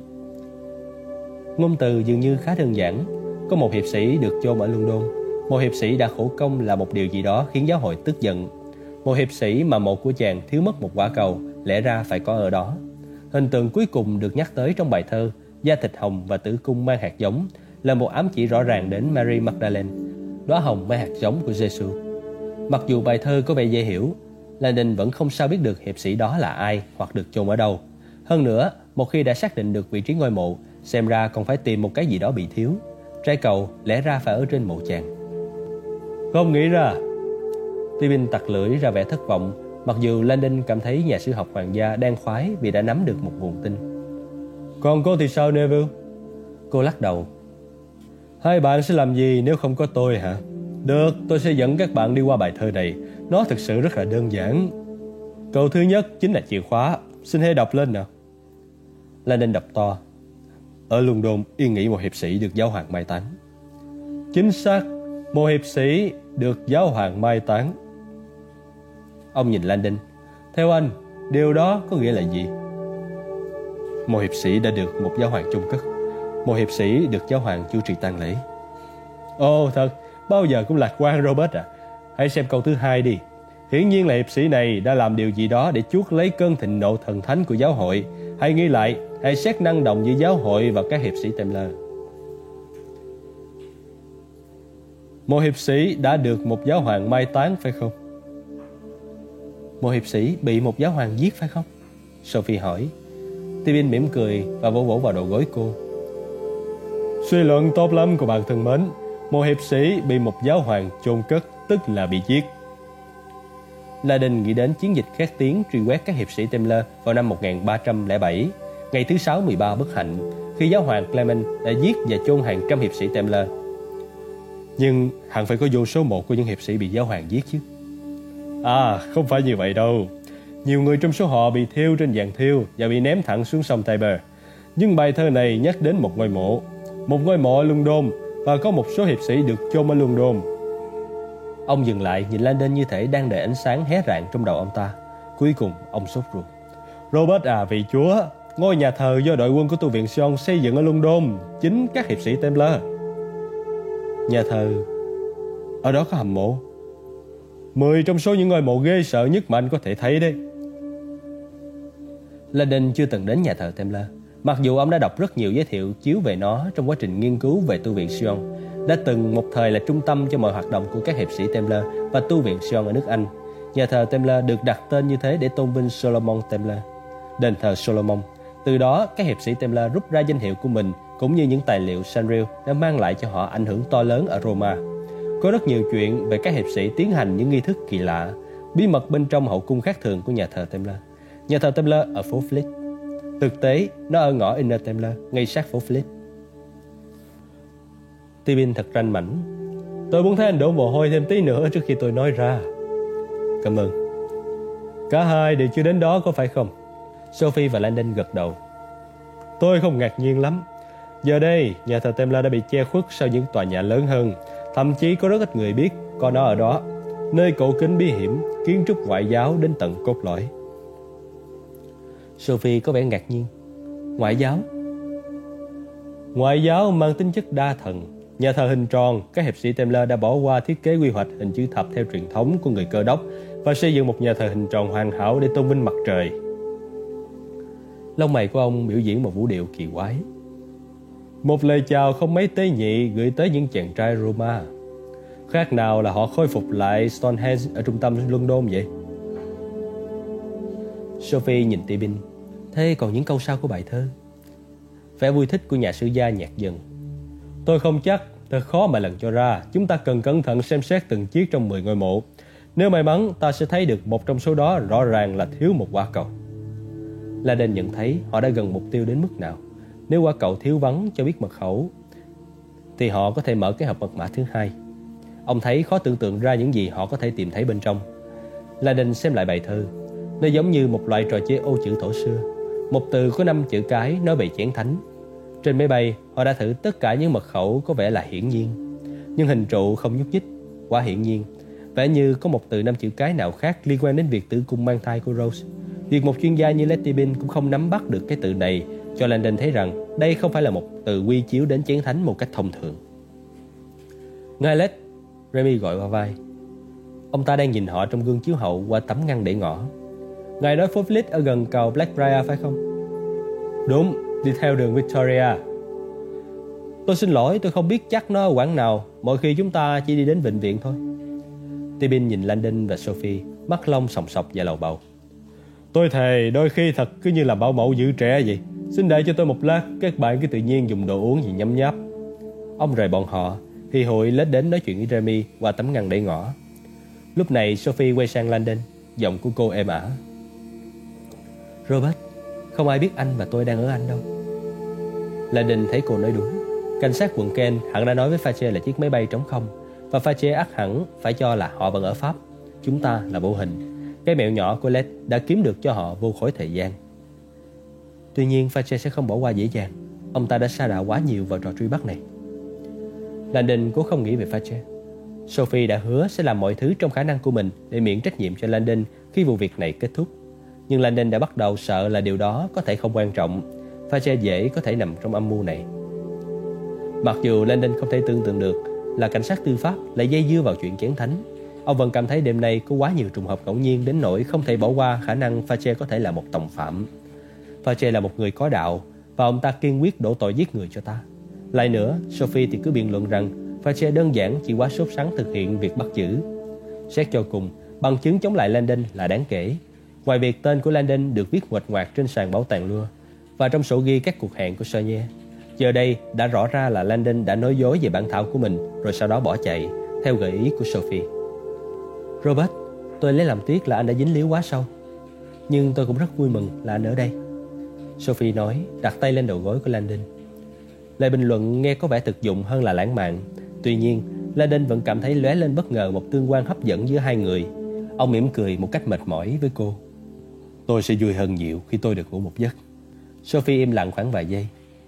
Ngôn từ dường như khá đơn giản. Có một hiệp sĩ được chôn ở London. Một hiệp sĩ đã khổ công là một điều gì đó khiến giáo hội tức giận. Một hiệp sĩ mà mộ của chàng thiếu mất một quả cầu lẽ ra phải có ở đó. Hình tượng cuối cùng được nhắc tới trong bài thơ da thịt hồng và tử cung mang hạt giống là một ám chỉ rõ ràng đến Mary Magdalene, đóa hồng mang hạt giống của Giêsu. Mặc dù bài thơ có vẻ dễ hiểu, Landon vẫn không sao biết được hiệp sĩ đó là ai hoặc được chôn ở đâu. Hơn nữa, một khi đã xác định được vị trí ngôi mộ, xem ra còn phải tìm một cái gì đó bị thiếu. Trái cầu lẽ ra phải ở trên mộ chàng. Không nghĩ ra. Tibin tặc lưỡi ra vẻ thất vọng, mặc dù Landon cảm thấy nhà sử học hoàng gia đang khoái vì đã nắm được một nguồn tin. Còn cô thì sao Neville? Cô lắc đầu. Hai bạn sẽ làm gì nếu không có tôi hả? Được, tôi sẽ dẫn các bạn đi qua bài thơ này. Nó thực sự rất là đơn giản. Câu thứ nhất chính là chìa khóa. Xin hãy đọc lên nào. Landon đọc to. Ở London yên nghỉ một hiệp sĩ được giáo hoàng mai táng. Chính xác, một hiệp sĩ được giáo hoàng mai táng. Ông nhìn Landon. Theo anh, điều đó có nghĩa là gì? Một hiệp sĩ đã được một giáo hoàng chôn cất. Một hiệp sĩ được giáo hoàng chủ trì tang lễ. Ồ thật, bao giờ cũng lạc quan Robert à. Hãy xem câu thứ hai đi. Hiển nhiên là hiệp sĩ này đã làm điều gì đó để chuốc lấy cơn thịnh nộ thần thánh của giáo hội. Hãy nghĩ lại, hãy xét năng động giữa giáo hội và các hiệp sĩ Templar. Một hiệp sĩ đã được một giáo hoàng mai táng phải không? Một hiệp sĩ bị một giáo hoàng giết phải không? Sophie hỏi. Tibin mỉm cười và vỗ vỗ vào đầu gối cô. Suy luận tốt lắm của bạn thân mến. Một hiệp sĩ bị một giáo hoàng chôn cất tức là bị giết. Landon nghĩ đến chiến dịch khét tiếng truy quét các hiệp sĩ Templar vào năm 1307, ngày thứ 613 bất hạnh, khi giáo hoàng Clement đã giết và chôn hàng trăm hiệp sĩ Templar. Nhưng hẳn phải có vô số mộ của những hiệp sĩ bị giáo hoàng giết chứ. À, không phải như vậy đâu. Nhiều người trong số họ bị thiêu trên giàn thiêu và bị ném thẳng xuống sông Tiber. Nhưng bài thơ này nhắc đến một ngôi mộ. một ngôi mộ ở London và có một số hiệp sĩ được chôn ở London. Ông dừng lại nhìn Landon như thể đang đợi ánh sáng hé rạng trong đầu ông ta. Cuối cùng ông sốt ruột. Robert à, vị chúa, ngôi nhà thờ do đội quân của tu viện Sion xây dựng ở London, chính các hiệp sĩ Templar. Nhà thờ? Ở đó có hầm mộ? 10 trong số những ngôi mộ ghê sợ nhất mà anh có thể thấy đấy. Landon chưa từng đến nhà thờ Templar, mặc dù ông đã đọc rất nhiều giới thiệu chiếu về nó trong quá trình nghiên cứu về tu viện Sion, đã từng một thời là trung tâm cho mọi hoạt động của các hiệp sĩ Templar và tu viện Sion ở nước Anh. Nhà thờ Templar được đặt tên như thế để tôn vinh Solomon Templar, đền thờ Solomon. Từ đó, các hiệp sĩ Templar rút ra danh hiệu của mình cũng như những tài liệu Sanrio đã mang lại cho họ ảnh hưởng to lớn ở Roma. Có rất nhiều chuyện về các hiệp sĩ tiến hành những nghi thức kỳ lạ, bí mật bên trong hậu cung khác thường của nhà thờ Templar. Nhà thờ Templar ở phố Fleet. Thực tế, nó ở ngõ Inner Templar, ngay sát phố Fleet. Tibin thật ranh mãnh. Tôi muốn thấy anh đổ mồ hôi thêm tí nữa trước khi tôi nói ra. Cảm ơn. Cả hai đều chưa đến đó có phải không? Sophie và Landon gật đầu. Tôi không ngạc nhiên lắm. Giờ đây, nhà thờ Templar đã bị che khuất sau những tòa nhà lớn hơn. Thậm chí có rất ít người biết có nó ở đó. Nơi cổ kính bí hiểm, kiến trúc ngoại giáo đến tận cốt lõi. Sophie có vẻ ngạc nhiên. Ngoại giáo? Ngoại giáo mang tính chất đa thần. Nhà thờ hình tròn, các hiệp sĩ Templar đã bỏ qua thiết kế quy hoạch hình chữ thập theo truyền thống của người Cơ đốc và xây dựng một nhà thờ hình tròn hoàn hảo để tôn vinh mặt trời. Lông mày của ông biểu diễn một vũ điệu kỳ quái. Một lời chào không mấy tế nhị gửi tới những chàng trai Roma. Khác nào là họ khôi phục lại Stonehenge ở trung tâm London vậy? Sophie nhìn Tibin. Thế còn những câu sau của bài thơ? Vẻ vui thích của nhà sử gia nhạt dần. Tôi không chắc, thật khó mà lần cho ra. Chúng ta cần cẩn thận xem xét từng chiếc trong 10 ngôi mộ. Nếu may mắn, ta sẽ thấy được một trong số đó rõ ràng là thiếu một quả cầu. Landon nhận thấy họ đã gần mục tiêu đến mức nào. Nếu quả cầu thiếu vắng cho biết mật khẩu, thì họ có thể mở cái hộp mật mã thứ hai. Ông thấy khó tưởng tượng ra những gì họ có thể tìm thấy bên trong. Landon xem lại bài thơ. Nó giống như một loại trò chơi ô chữ thổ xưa. Một từ có 5 chữ cái nói về chén thánh. Trên máy bay, họ đã thử tất cả những mật khẩu có vẻ là hiển nhiên, nhưng hình trụ không nhúc nhích, quá hiển nhiên. Vẻ như có một từ 5 chữ cái nào khác liên quan đến việc tử cung mang thai của Rose. Việc một chuyên gia như Letibin cũng không nắm bắt được cái từ này, cho Landon thấy rằng đây không phải là một từ quy chiếu đến chén thánh một cách thông thường. Ngài Let, Remy gọi qua vai. Ông ta đang nhìn họ trong gương chiếu hậu qua tấm ngăn để ngõ. Ngài nói phố Fleet ở gần cầu Blackbriar phải không? Đúng, đi theo đường Victoria. Tôi xin lỗi, tôi không biết chắc nó ở quãng nào. Mọi khi chúng ta chỉ đi đến bệnh viện thôi. Tibin nhìn Landon và Sophie, mắt long sòng sọc và lầu bầu. Tôi thề đôi khi thật cứ như là bảo mẫu giữ trẻ vậy. Xin đợi cho tôi một lát, các bạn cứ tự nhiên dùng đồ uống gì nhấm nháp. Ông rời bọn họ, thì hội lết đến nói chuyện với Remy qua tấm ngăn để ngõ. Lúc này Sophie quay sang Landon, giọng của cô êm ả. Robert, không ai biết anh và tôi đang ở Anh đâu. Landon thấy cô nói đúng. Cảnh sát quận Kent hẳn đã nói với Fache là chiếc máy bay trống không, và Fache ắt hẳn phải cho là họ vẫn ở Pháp. Chúng ta là vô hình. Cái mẹo nhỏ của Led đã kiếm được cho họ vô khối thời gian. Tuy nhiên Fache sẽ không bỏ qua dễ dàng. Ông ta đã sa đà quá nhiều vào trò truy bắt này. Landon cố không nghĩ về Fache. Sophie đã hứa sẽ làm mọi thứ trong khả năng của mình để miễn trách nhiệm cho Landon khi vụ việc này kết thúc. Nhưng Landon đã bắt đầu sợ là điều đó có thể không quan trọng. Fache dễ có thể nằm trong âm mưu này. Mặc dù Landon không thể tưởng tượng được là cảnh sát tư pháp lại dây dưa vào chuyện chén thánh, ông vẫn cảm thấy đêm nay có quá nhiều trùng hợp ngẫu nhiên đến nỗi không thể bỏ qua khả năng Fache có thể là một tòng phạm. Fache là một người có đạo, và ông ta kiên quyết đổ tội giết người cho ta. Lại nữa, Sophie thì cứ biện luận rằng Fache đơn giản chỉ quá sốt sắng thực hiện việc bắt giữ. Xét cho cùng, bằng chứng chống lại Landon là đáng kể. Ngoài việc tên của Landon được viết nguệch ngoạc trên sàn bảo tàng Louvre và trong sổ ghi các cuộc hẹn của Saunier, giờ đây đã rõ ra là Landon đã nói dối về bản thảo của mình rồi sau đó bỏ chạy, theo gợi ý của Sophie. Robert, tôi lấy làm tiếc là anh đã dính líu quá sâu, nhưng tôi cũng rất vui mừng là anh ở đây. Sophie nói, đặt tay lên đầu gối của Landon. Lời bình luận nghe có vẻ thực dụng hơn là lãng mạn. Tuy nhiên, Landon vẫn cảm thấy lóe lên bất ngờ một tương quan hấp dẫn giữa hai người. Ông mỉm cười một cách mệt mỏi với cô. Tôi sẽ vui hơn nhiều khi tôi được ngủ một giấc. Sophie im lặng khoảng vài giây.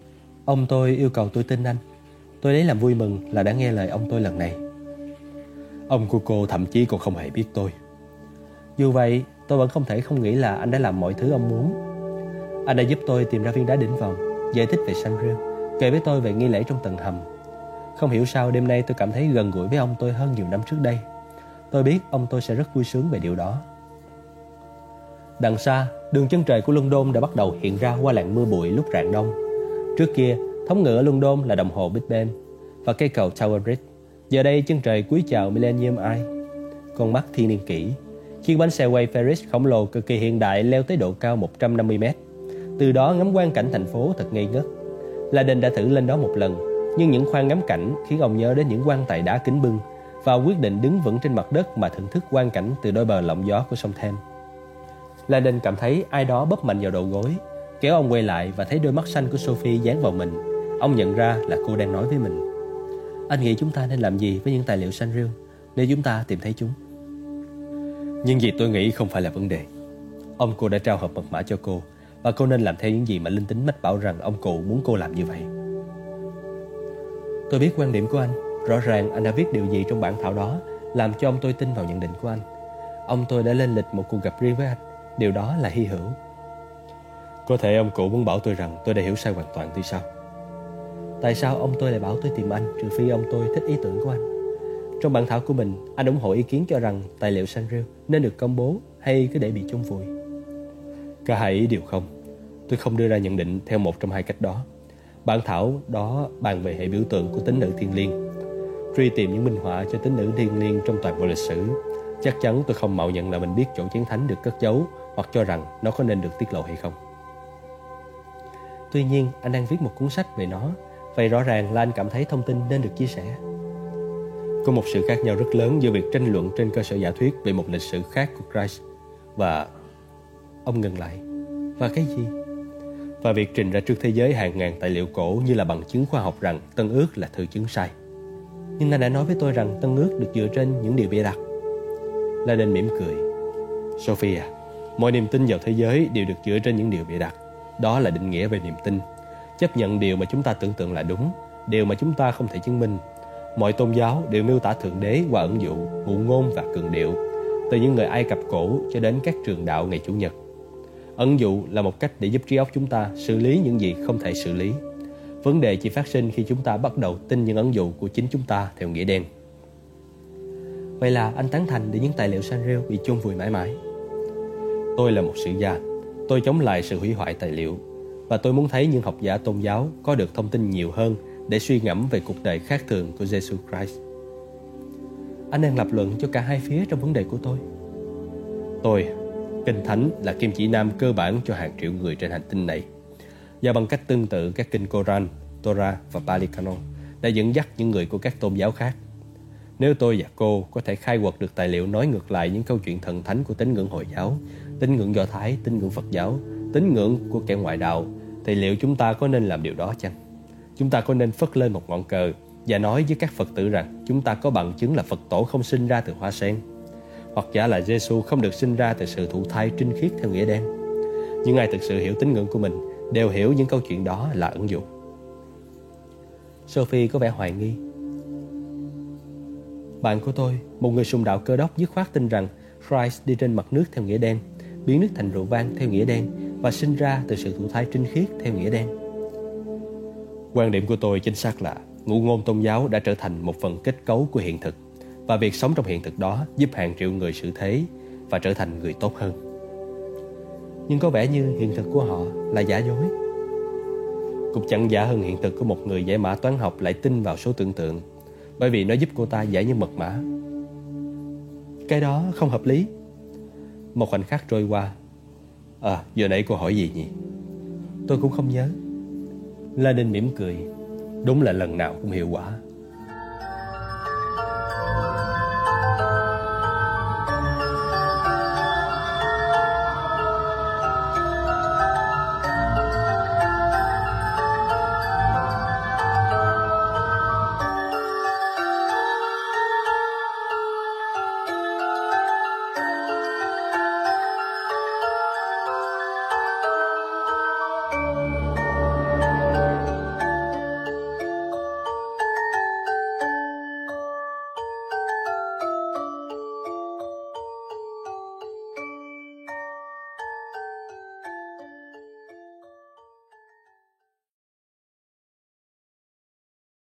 Ông tôi yêu cầu tôi tin anh. Tôi lấy làm vui mừng là đã nghe lời ông tôi lần này. Ông của cô thậm chí còn không hề biết tôi. Dù vậy, tôi vẫn không thể không nghĩ là anh đã làm mọi thứ ông muốn. Anh đã giúp tôi tìm ra viên đá đỉnh vòng, giải thích về Sanrio, kể với tôi về nghi lễ trong tầng hầm. Không hiểu sao đêm nay tôi cảm thấy gần gũi với ông tôi hơn nhiều năm trước đây. Tôi biết ông tôi sẽ rất vui sướng về điều đó. Đằng xa, đường chân trời của London đã bắt đầu hiện ra qua làn mưa bụi lúc rạng đông. Trước kia, thống ngữ ở London là đồng hồ Big Ben và cây cầu Tower Bridge. Giờ đây chân trời cúi chào Millennium Eye, con mắt thiên niên kỷ. Chiếc bánh xe quay Ferris khổng lồ cực kỳ hiện đại leo tới độ cao 150 mét. Từ đó ngắm quang cảnh thành phố thật ngây ngất. Laden đã thử lên đó một lần, nhưng những khoang ngắm cảnh khiến ông nhớ đến những quan tài đá kính bưng và quyết định đứng vững trên mặt đất mà thưởng thức quang cảnh từ đôi bờ lộng gió của sông Thames. Laden cảm thấy ai đó bóp mạnh vào đầu gối, kéo ông quay lại và thấy đôi mắt xanh của Sophie dán vào mình. Ông nhận ra là cô đang nói với mình. Anh nghĩ chúng ta nên làm gì với những tài liệu Sanrio nếu chúng ta tìm thấy chúng? Nhưng gì tôi nghĩ không phải là vấn đề. Ông cô đã trao hộp mật mã cho cô, và cô nên làm theo những gì mà linh tính mách bảo rằng ông cụ muốn cô làm như vậy. Tôi biết quan điểm của anh. Rõ ràng anh đã viết điều gì trong bản thảo đó làm cho ông tôi tin vào nhận định của anh. Ông tôi đã lên lịch một cuộc gặp riêng với anh. Điều đó là hy hữu. Có thể ông cụ muốn bảo tôi rằng tôi đã hiểu sai hoàn toàn thì sao? Tại sao ông tôi lại bảo tôi tìm anh, trừ phi ông tôi thích ý tưởng của anh? Trong bản thảo của mình, anh ủng hộ ý kiến cho rằng tài liệu Sanrio nên được công bố hay cứ để bị chôn vùi? Cả hai ý đều không. Tôi không đưa ra nhận định theo một trong hai cách đó. Bản thảo đó bàn về hệ biểu tượng của tính nữ thiên liêng. Truy tìm những minh họa cho tính nữ thiên liêng trong toàn bộ lịch sử. Chắc chắn tôi không mạo nhận là mình biết chỗ chén thánh được cất giấu, hoặc cho rằng nó có nên được tiết lộ hay không. Tuy nhiên, anh đang viết một cuốn sách về nó. Vậy rõ ràng là anh cảm thấy thông tin nên được chia sẻ. Có một sự khác nhau rất lớn giữa việc tranh luận trên cơ sở giả thuyết về một lịch sử khác của Christ và... Ông ngừng lại. Và cái gì? Và việc trình ra trước thế giới hàng ngàn tài liệu cổ như là bằng chứng khoa học rằng Tân Ước là thư chứng sai. Nhưng anh đã nói với tôi rằng Tân Ước được dựa trên những điều bịa đặt. Laden mỉm cười. Sophia, mọi niềm tin vào thế giới đều được dựa trên những điều bịa đặt. Đó là định nghĩa về niềm tin. Chấp nhận điều mà chúng ta tưởng tượng là đúng, điều mà chúng ta không thể chứng minh. Mọi tôn giáo đều miêu tả Thượng Đế qua ẩn dụ, ngụ ngôn và cường điệu, từ những người Ai Cập cổ cho đến các trường đạo ngày Chủ nhật. Ẩn dụ là một cách để giúp trí óc chúng ta xử lý những gì không thể xử lý. Vấn đề chỉ phát sinh khi chúng ta bắt đầu tin những ẩn dụ của chính chúng ta theo nghĩa đen. Vậy là anh tán thành để những tài liệu Sanrio bị chôn vùi mãi mãi? Tôi là một sử gia. Tôi chống lại sự hủy hoại tài liệu. Và tôi muốn thấy những học giả tôn giáo có được thông tin nhiều hơn để suy ngẫm về cuộc đời khác thường của Jesus Christ. Anh đang lập luận cho cả hai phía trong vấn đề của tôi. Kinh Thánh là kim chỉ nam cơ bản cho hàng triệu người trên hành tinh này. Và bằng cách tương tự, các kinh Koran, Torah và Pali Canon đã dẫn dắt những người của các tôn giáo khác. Nếu tôi và cô có thể khai quật được tài liệu nói ngược lại những câu chuyện thần thánh của tín ngưỡng Hồi giáo, tín ngưỡng Do Thái, tín ngưỡng Phật giáo, tín ngưỡng của kẻ ngoại đạo, thì liệu chúng ta có nên làm điều đó chăng? Chúng ta có nên phất lên một ngọn cờ và nói với các Phật tử rằng chúng ta có bằng chứng là Phật tổ không sinh ra từ hoa sen, hoặc giả là Giêsu không được sinh ra từ sự thụ thai trinh khiết theo nghĩa đen? Nhưng ai thực sự hiểu tín ngưỡng của mình đều hiểu những câu chuyện đó là ẩn dụ. Sophie có vẻ hoài nghi. Bạn của tôi, một người sùng đạo Cơ đốc, dứt khoát tin rằng Christ đi trên mặt nước theo nghĩa đen, biến nước thành rượu vang theo nghĩa đen và sinh ra từ sự thụ thai trinh khiết theo nghĩa đen. Quan điểm của tôi chính xác là ngụ ngôn tôn giáo đã trở thành một phần kết cấu của hiện thực, và việc sống trong hiện thực đó giúp hàng triệu người xử thế và trở thành người tốt hơn. Nhưng có vẻ như hiện thực của họ là giả dối. Cũng chẳng giả hơn hiện thực của một người giải mã toán học lại tin vào số tưởng tượng, bởi vì nó giúp cô ta giải những mật mã. Cái đó không hợp lý. Một khoảnh khắc trôi qua. Giờ nãy cô hỏi gì nhỉ? Tôi cũng không nhớ. Laden mỉm cười. Đúng là lần nào cũng hiệu quả.